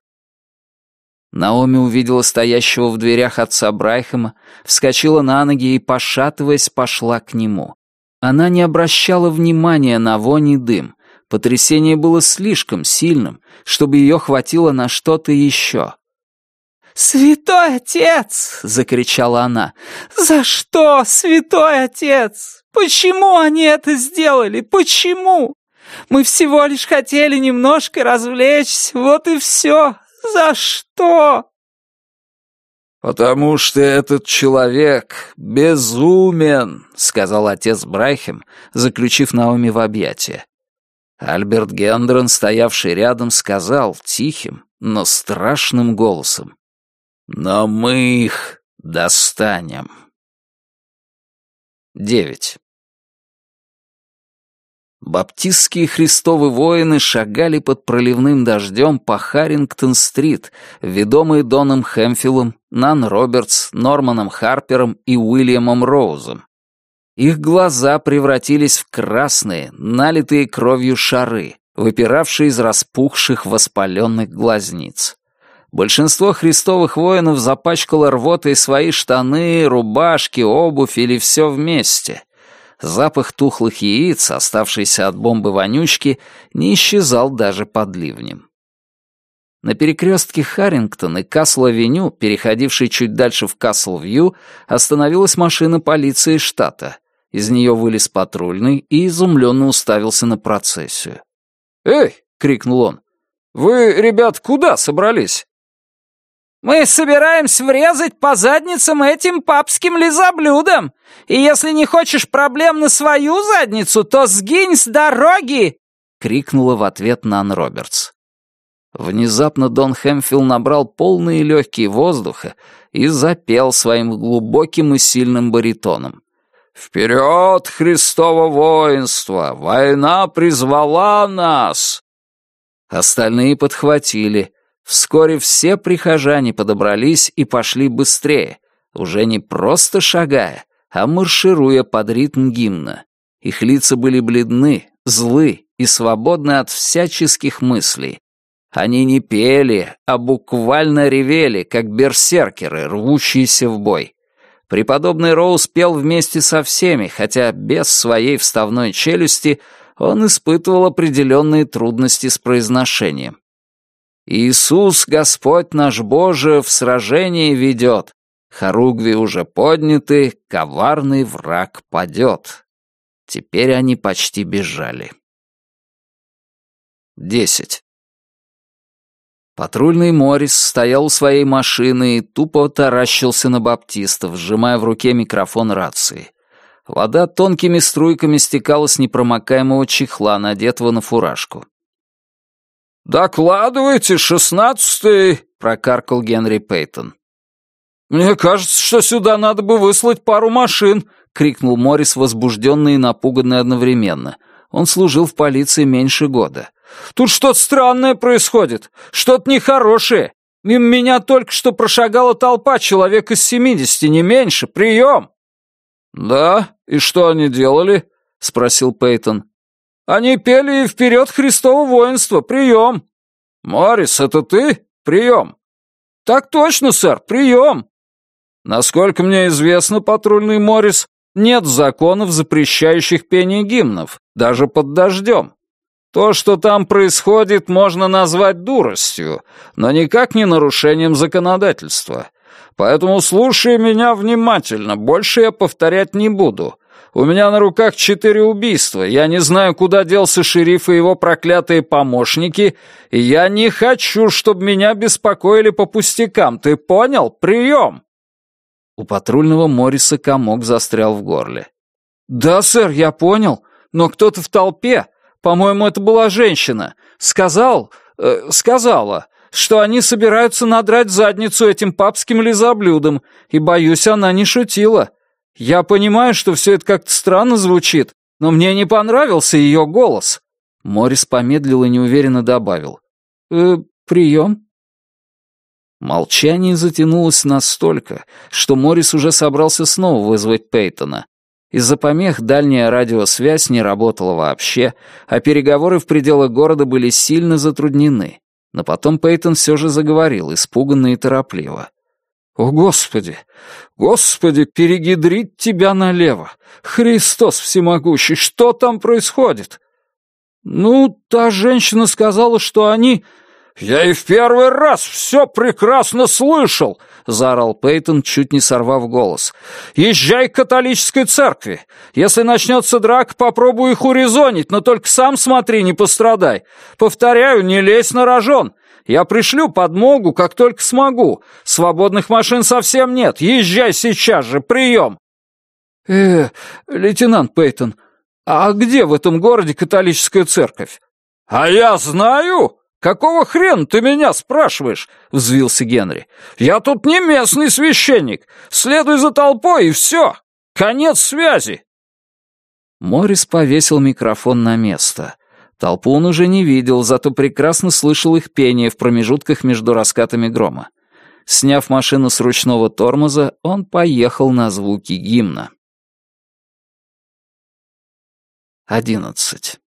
Наоми увидела стоящего в дверях отца Брайхема, вскочила на ноги и, пошатываясь, пошла к нему. Она не обращала внимания на вонь и дым. Потрясение было слишком сильным, чтобы ее хватило на что-то еще. «Святой отец!» — закричала она. «За что, святой отец? Почему они это сделали? Почему? Мы всего лишь хотели немножко развлечься, вот и все. За что?» «Потому что этот человек безумен», — сказал отец Брайхем, заключив Наоми в объятия. Альберт Гендрон, стоявший рядом, сказал тихим, но страшным голосом: «Но мы их достанем». девять. Баптистские христовы воины шагали под проливным дождем по Харрингтон-стрит, ведомые Доном Хэмфиллом, Нан Робертс, Норманом Харпером и Уильямом Роузом. Их глаза превратились в красные, налитые кровью шары, выпиравшие из распухших воспаленных глазниц. Большинство христовых воинов запачкало рвотой свои штаны, рубашки, обувь или все вместе. Запах тухлых яиц, оставшийся от бомбы вонючки, не исчезал даже под ливнем. На перекрестке Харрингтон и Касл-авеню, переходившей чуть дальше в Касл-Вью, остановилась машина полиции штата. Из нее вылез патрульный и изумленно уставился на процессию. «Эй!» — крикнул он. «Вы, ребят, куда собрались?» «Мы собираемся врезать по задницам этим папским лизоблюдам, и если не хочешь проблем на свою задницу, то сгинь с дороги!» — крикнула в ответ Нан Робертс. Внезапно Дон Хэмфилл набрал полные легкие воздуха и запел своим глубоким и сильным баритоном. «Вперед, Христово воинство! Война призвала нас!» Остальные подхватили. Вскоре все прихожане подобрались и пошли быстрее, уже не просто шагая, а маршируя под ритм гимна. Их лица были бледны, злы и свободны от всяческих мыслей. Они не пели, а буквально ревели, как берсеркеры, рвущиеся в бой. Преподобный Роуз пел вместе со всеми, хотя без своей вставной челюсти он испытывал определенные трудности с произношением. «Иисус, Господь наш Боже, в сражении ведет. Хоругви уже подняты, коварный враг падет». Теперь они почти бежали. Десять. Патрульный Моррис стоял у своей машины и тупо таращился на баптистов, сжимая в руке микрофон рации. Вода тонкими струйками стекала с непромокаемого чехла, надетого на фуражку. «Докладывайте, шестнадцатый!» — прокаркал Генри Пейтон. «Мне кажется, что сюда надо бы выслать пару машин!» — крикнул Моррис, возбужденный и напуганный одновременно. Он служил в полиции меньше года. «Тут что-то странное происходит, что-то нехорошее. Мимо меня только что прошагала толпа, человек из семидесяти, не меньше. Прием!» «Да? И что они делали?» — спросил Пейтон. «Они пели «Вперед, Христово воинство! Прием!» «Моррис, это ты? Прием!» «Так точно, сэр, прием!» «Насколько мне известно, патрульный Моррис, нет законов, запрещающих пение гимнов, даже под дождем. То, что там происходит, можно назвать дуростью, но никак не нарушением законодательства. Поэтому слушай меня внимательно, больше я повторять не буду. У меня на руках четыре убийства, я не знаю, куда делся шериф и его проклятые помощники, и я не хочу, чтобы меня беспокоили по пустякам, ты понял? Прием!» У патрульного Морриса комок застрял в горле. «Да, сэр, я понял, но кто-то в толпе, по-моему, это была женщина, сказал, э, сказала, что они собираются надрать задницу этим папским лизоблюдам, и, боюсь, она не шутила. Я понимаю, что все это как-то странно звучит, но мне не понравился ее голос». Моррис помедлил и неуверенно добавил. «Э, прием?» Молчание затянулось настолько, что Моррис уже собрался снова вызвать Пейтона. Из-за помех дальняя радиосвязь не работала вообще, а переговоры в пределах города были сильно затруднены. Но потом Пейтон все же заговорил, испуганно и торопливо. «О, Господи! Господи, перегидрить тебя налево! Христос всемогущий! Что там происходит?» «Ну, та женщина сказала, что они...» «Я и в первый раз все прекрасно слышал!» — заорал Пейтон, чуть не сорвав голос. «Езжай к католической церкви! Если начнется драка, попробуй их урезонить, но только сам смотри, не пострадай! Повторяю, не лезь на рожон! Я пришлю подмогу, как только смогу! Свободных машин совсем нет! Езжай сейчас же! Прием!» «Э, лейтенант Пейтон, а где в этом городе католическая церковь?» «А я знаю!» «Какого хрена ты меня спрашиваешь?» — взвился Генри. «Я тут не местный священник. Следуй за толпой, и все. Конец связи». Моррис повесил микрофон на место. Толпу он уже не видел, зато прекрасно слышал их пение в промежутках между раскатами грома. Сняв машину с ручного тормоза, он поехал на звуки гимна. Одиннадцать.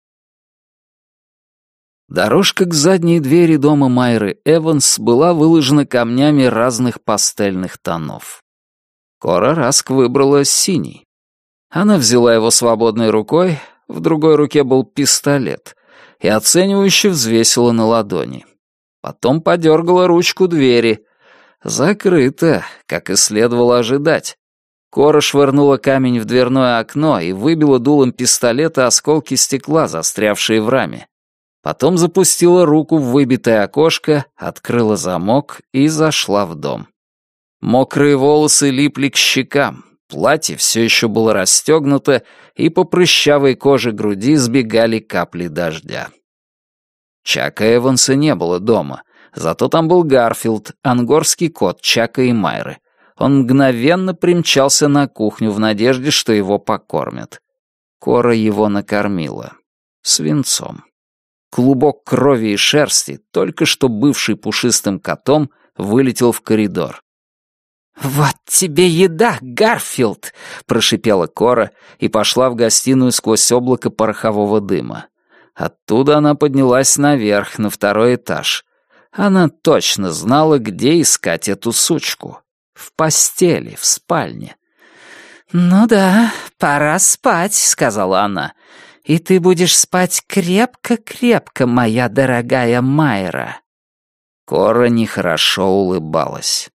Дорожка к задней двери дома Майры Эванс была выложена камнями разных пастельных тонов. Кора Раск выбрала синий. Она взяла его свободной рукой, в другой руке был пистолет, и оценивающе взвесила на ладони. Потом подергала ручку двери. Закрыто, как и следовало ожидать. Кора швырнула камень в дверное окно и выбила дулом пистолета осколки стекла, застрявшие в раме. Потом запустила руку в выбитое окошко, открыла замок и зашла в дом. Мокрые волосы липли к щекам, платье все еще было расстегнуто, и по прыщавой коже груди сбегали капли дождя. Чака Эванса не было дома, зато там был Гарфилд, ангорский кот Чака и Майры. Он мгновенно примчался на кухню в надежде, что его покормят. Кора его накормила. Свинцом. Клубок крови и шерсти, только что бывший пушистым котом, вылетел в коридор. «Вот тебе еда, Гарфилд!» — прошипела Кора и пошла в гостиную сквозь облако порохового дыма. Оттуда она поднялась наверх, на второй этаж. Она точно знала, где искать эту сучку. В постели, в спальне. «Ну да, пора спать», — сказала она. «И ты будешь спать крепко-крепко, моя дорогая Майра». Кора нехорошо улыбалась.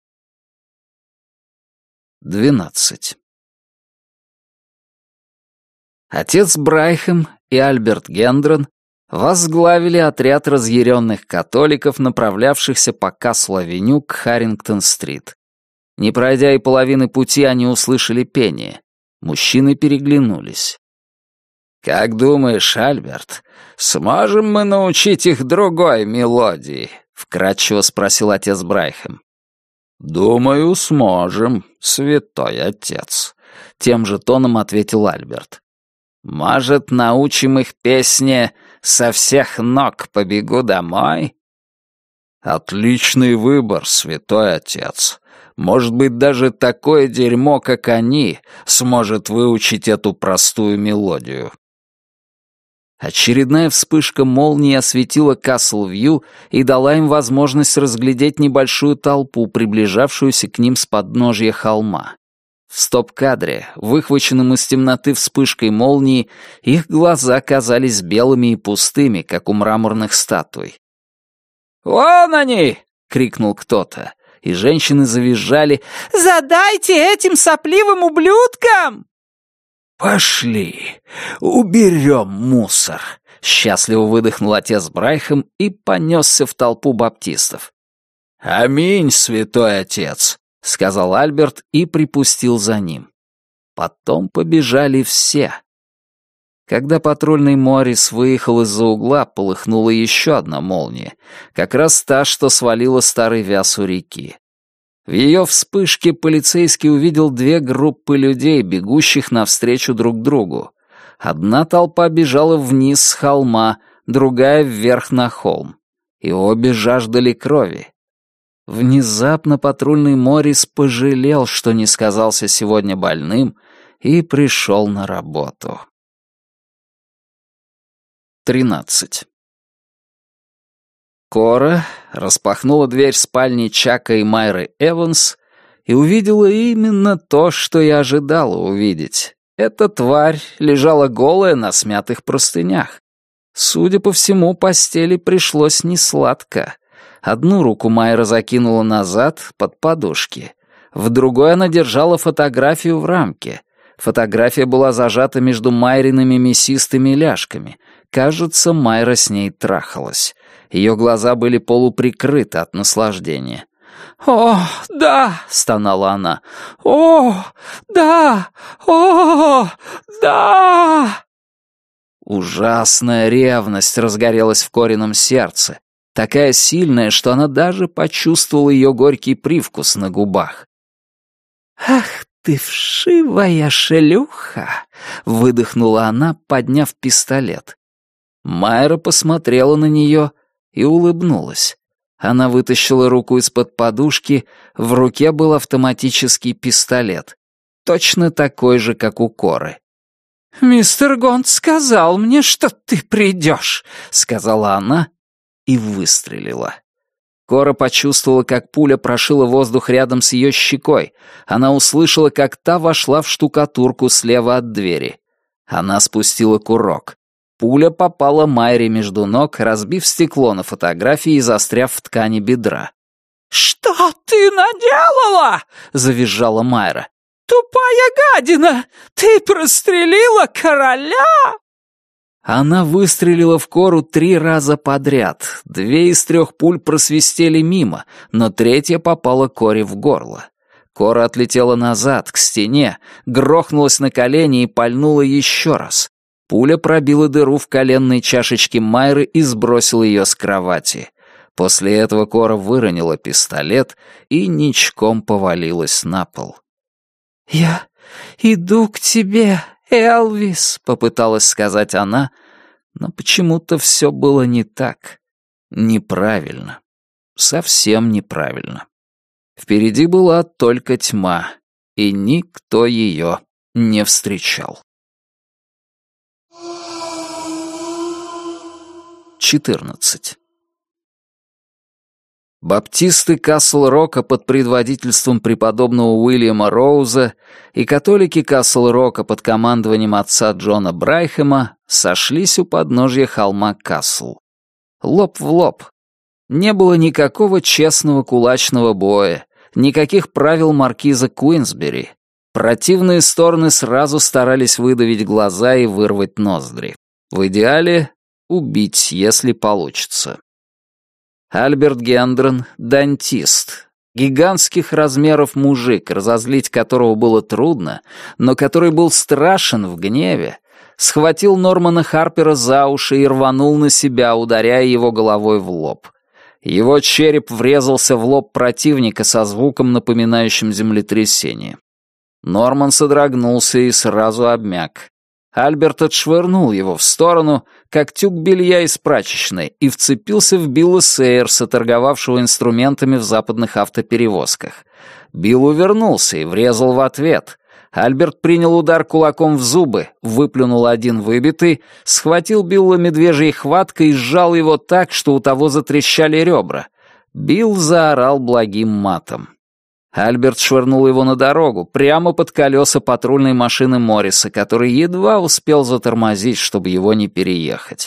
Двенадцать. Отец Брайхэм и Альберт Гендрон возглавили отряд разъяренных католиков, направлявшихся по Касл-авеню к Харрингтон-стрит. Не пройдя и половины пути, они услышали пение. Мужчины переглянулись. «Как думаешь, Альберт, сможем мы научить их другой мелодии?» — вкратчиво спросил отец Брайхэм. «Думаю, сможем, святой отец», — тем же тоном ответил Альберт. «Может, научим их песне «Со всех ног побегу домой»?» «Отличный выбор, святой отец. Может быть, даже такое дерьмо, как они, сможет выучить эту простую мелодию». Очередная вспышка молнии осветила Касл-Вью и дала им возможность разглядеть небольшую толпу, приближавшуюся к ним с подножья холма. В стоп-кадре, выхваченном из темноты вспышкой молнии, их глаза казались белыми и пустыми, как у мраморных статуй. «Вон они!» — крикнул кто-то, и женщины завизжали: «Задайте этим сопливым ублюдкам!» «Пошли, уберем мусор!» — счастливо выдохнул отец Брайхэм и понесся в толпу баптистов. «Аминь, святой отец!» — сказал Альберт и припустил за ним. Потом побежали все. Когда патрульный Моррис выехал из-за угла, полыхнула еще одна молния, как раз та, что свалила старый вяз у реки. В ее вспышке полицейский увидел две группы людей, бегущих навстречу друг другу. Одна толпа бежала вниз с холма, другая вверх на холм. И обе жаждали крови. Внезапно патрульный Моррис пожалел, что не сказался сегодня больным, и пришел на работу. Тринадцать. Кора распахнула дверь спальни Чака и Майры Эванс и увидела именно то, что я ожидала увидеть. Эта тварь лежала голая на смятых простынях. Судя по всему, постели пришлось несладко. Одну руку Майра закинула назад, под подушки. В другой она держала фотографию в рамке. Фотография была зажата между Майриными мясистыми ляжками. Кажется, Майра с ней трахалась. Ее глаза были полуприкрыты от наслаждения. «О, да!» — стонала она. «О, да! О, да!» Ужасная ревность разгорелась в Корином сердце, такая сильная, что она даже почувствовала ее горький привкус на губах. «Ах ты вшивая шлюха!» — выдохнула она, подняв пистолет. Майра посмотрела на нее и улыбнулась. Она вытащила руку из-под подушки, в руке был автоматический пистолет, точно такой же, как у Коры. «Мистер Гонт сказал мне, что ты придешь», — сказала она и выстрелила. Кора почувствовала, как пуля прошила воздух рядом с ее щекой. Она услышала, как та вошла в штукатурку слева от двери. Она спустила курок. пуля попала Майре между ног, разбив стекло на фотографии и застряв в ткани бедра. «Что ты наделала?» — завизжала Майра. «Тупая гадина! Ты прострелила короля!» Она выстрелила в Кору три раза подряд. Две из трех пуль просвистели мимо, но третья попала Коре в горло. Кора отлетела назад, к стене, грохнулась на колени и пальнула еще раз. Пуля пробила дыру в коленной чашечке Майры и сбросила ее с кровати. После этого Кора выронила пистолет и ничком повалилась на пол. «Я иду к тебе, Элвис», — попыталась сказать она, но почему-то все было не так. Неправильно. Совсем неправильно. Впереди была только тьма, и никто ее не встречал. четырнадцать. Баптисты Касл-Рока под предводительством преподобного Уильяма Роуза и католики Касл-Рока под командованием отца Джона Брайхэма сошлись у подножья холма Касл. Лоб в лоб. Не было никакого честного кулачного боя, никаких правил маркиза Куинсбери. Противные стороны сразу старались выдавить глаза и вырвать ноздри. В идеале — убить, если получится. Альберт Гендрон — дантист. Гигантских размеров мужик, разозлить которого было трудно, но который был страшен в гневе, схватил Нормана Харпера за уши и рванул на себя, ударяя его головой в лоб. Его череп врезался в лоб противника со звуком, напоминающим землетрясение. Норман содрогнулся и сразу обмяк. Альберт отшвырнул его в сторону, как тюк белья из прачечной, и вцепился в Билла Сейерса, торговавшего инструментами в западных автоперевозках. Билл увернулся и врезал в ответ. Альберт принял удар кулаком в зубы, выплюнул один выбитый, схватил Билла медвежьей хваткой и сжал его так, что у того затрещали ребра. Билл заорал благим матом. Альберт швырнул его на дорогу, прямо под колеса патрульной машины Морриса, который едва успел затормозить, чтобы его не переехать.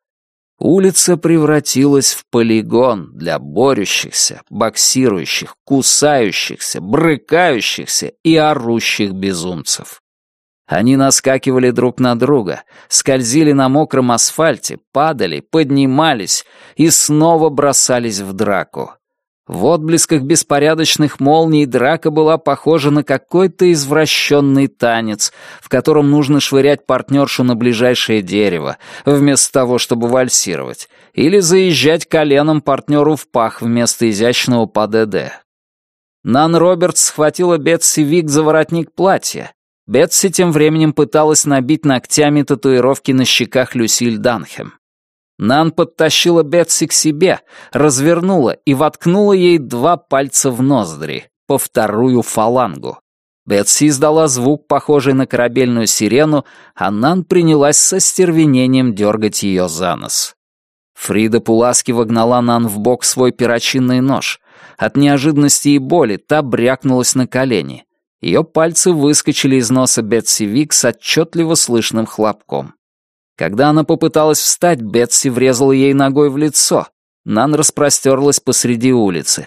Улица превратилась в полигон для борющихся, боксирующих, кусающихся, брыкающихся и орущих безумцев. Они наскакивали друг на друга, скользили на мокром асфальте, падали, поднимались и снова бросались в драку. В отблесках беспорядочных молний драка была похожа на какой-то извращенный танец, в котором нужно швырять партнершу на ближайшее дерево, вместо того, чтобы вальсировать, или заезжать коленом партнеру в пах вместо изящного ПДД. Нан Робертс схватила Бетси Вик за воротник платья. Бетси тем временем пыталась набить ногтями татуировки на щеках Люсиль Данхэм. Нан подтащила Бетси к себе, развернула и воткнула ей два пальца в ноздри, по вторую фалангу. Бетси издала звук, похожий на корабельную сирену, а Нан принялась со стервенением дергать ее за нос. Фрида Пуласки вогнала Нан в бок свой перочинный нож. От неожиданности и боли та брякнулась на колени. Ее пальцы выскочили из носа Бетси Вик с отчетливо слышным хлопком. Когда она попыталась встать, Бетси врезала ей ногой в лицо. Нан распростерлась посреди улицы.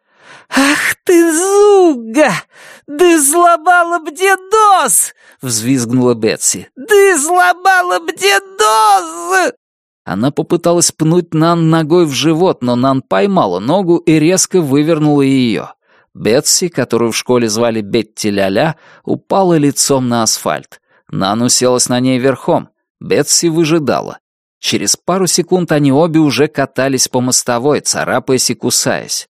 «Ах ты, зуга! Ты сломала мне нос!» — взвизгнула Бетси. «Ты сломала мне нос!» Она попыталась пнуть Нан ногой в живот, но Нан поймала ногу и резко вывернула ее. Бетси, которую в школе звали Бетти Ля-Ля, упала лицом на асфальт. Нан уселась на ней верхом. Бетси выжидала. Через пару секунд они обе уже катались по мостовой, царапаясь и кусаясь.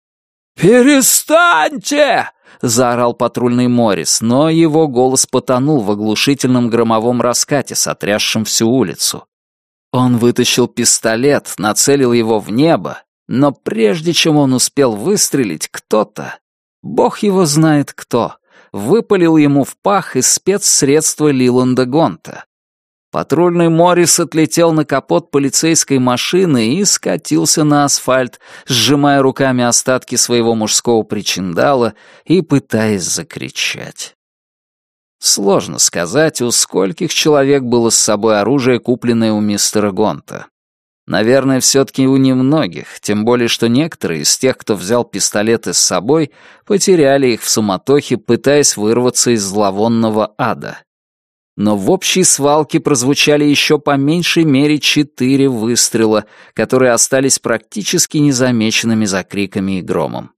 «Перестаньте!» — заорал патрульный Моррис, но его голос потонул в оглушительном громовом раскате, сотрясшем всю улицу. Он вытащил пистолет, нацелил его в небо, но прежде чем он успел выстрелить, кто-то, бог его знает кто, выпалил ему в пах из спецсредства Лиланда Гонта. Патрульный Моррис отлетел на капот полицейской машины и скатился на асфальт, сжимая руками остатки своего мужского причиндала и пытаясь закричать. Сложно сказать, у скольких человек было с собой оружие, купленное у мистера Гонта. Наверное, все-таки у немногих, тем более, что некоторые из тех, кто взял пистолеты с собой, потеряли их в суматохе, пытаясь вырваться из зловонного ада. Но в общей свалке прозвучали еще по меньшей мере четыре выстрела, которые остались практически незамеченными за криками и громом.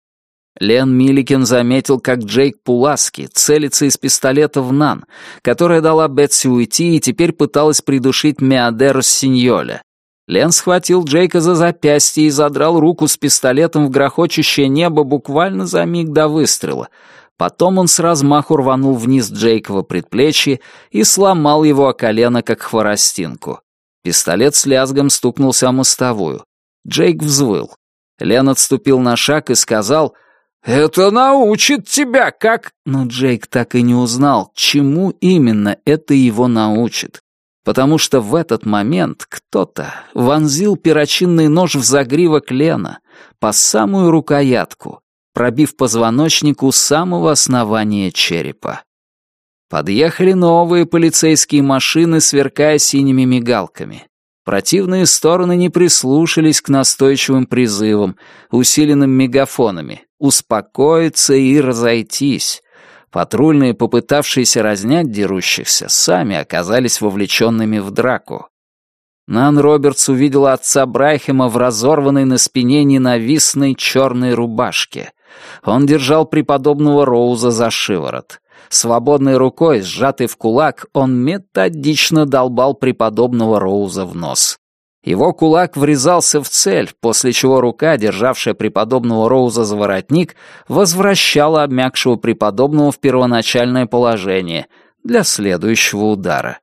Лен Милликен заметил, как Джейк Пуласки целится из пистолета в Нан, которая дала Бетси уйти и теперь пыталась придушить Меадера Синьоля. Лен схватил Джейка за запястье и задрал руку с пистолетом в грохочущее небо буквально за миг до выстрела. Потом он с размаху рванул вниз Джейкова предплечье и сломал его о колено, как хворостинку. Пистолет с лязгом стукнулся о мостовую. Джейк взвыл. Лен отступил на шаг и сказал: «Это научит тебя, как...» Но Джейк так и не узнал, чему именно это его научит. Потому что в этот момент кто-то вонзил перочинный нож в загривок Лена по самую рукоятку, пробив позвоночник у самого основания черепа. Подъехали новые полицейские машины, сверкая синими мигалками. Противные стороны не прислушались к настойчивым призывам, усиленным мегафонами, успокоиться и разойтись. Патрульные, попытавшиеся разнять дерущихся, сами оказались вовлеченными в драку. Нан Робертс увидела отца Брайхема в разорванной на спине ненавистной черной рубашке. Он держал преподобного Роуза за шиворот. Свободной рукой, сжатой в кулак, он методично долбал преподобного Роуза в нос. Его кулак врезался в цель, после чего рука, державшая преподобного Роуза за воротник, возвращала обмякшего преподобного в первоначальное положение для следующего удара.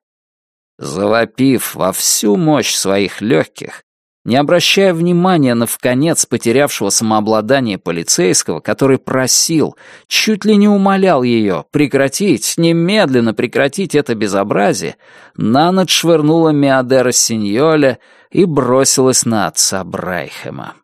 Завопив во всю мощь своих легких, не обращая внимания на вконец потерявшего самообладание полицейского, который просил, чуть ли не умолял ее прекратить, немедленно прекратить это безобразие, Нан отшвырнула Меадера Синьоля и бросилась на отца Брайхема.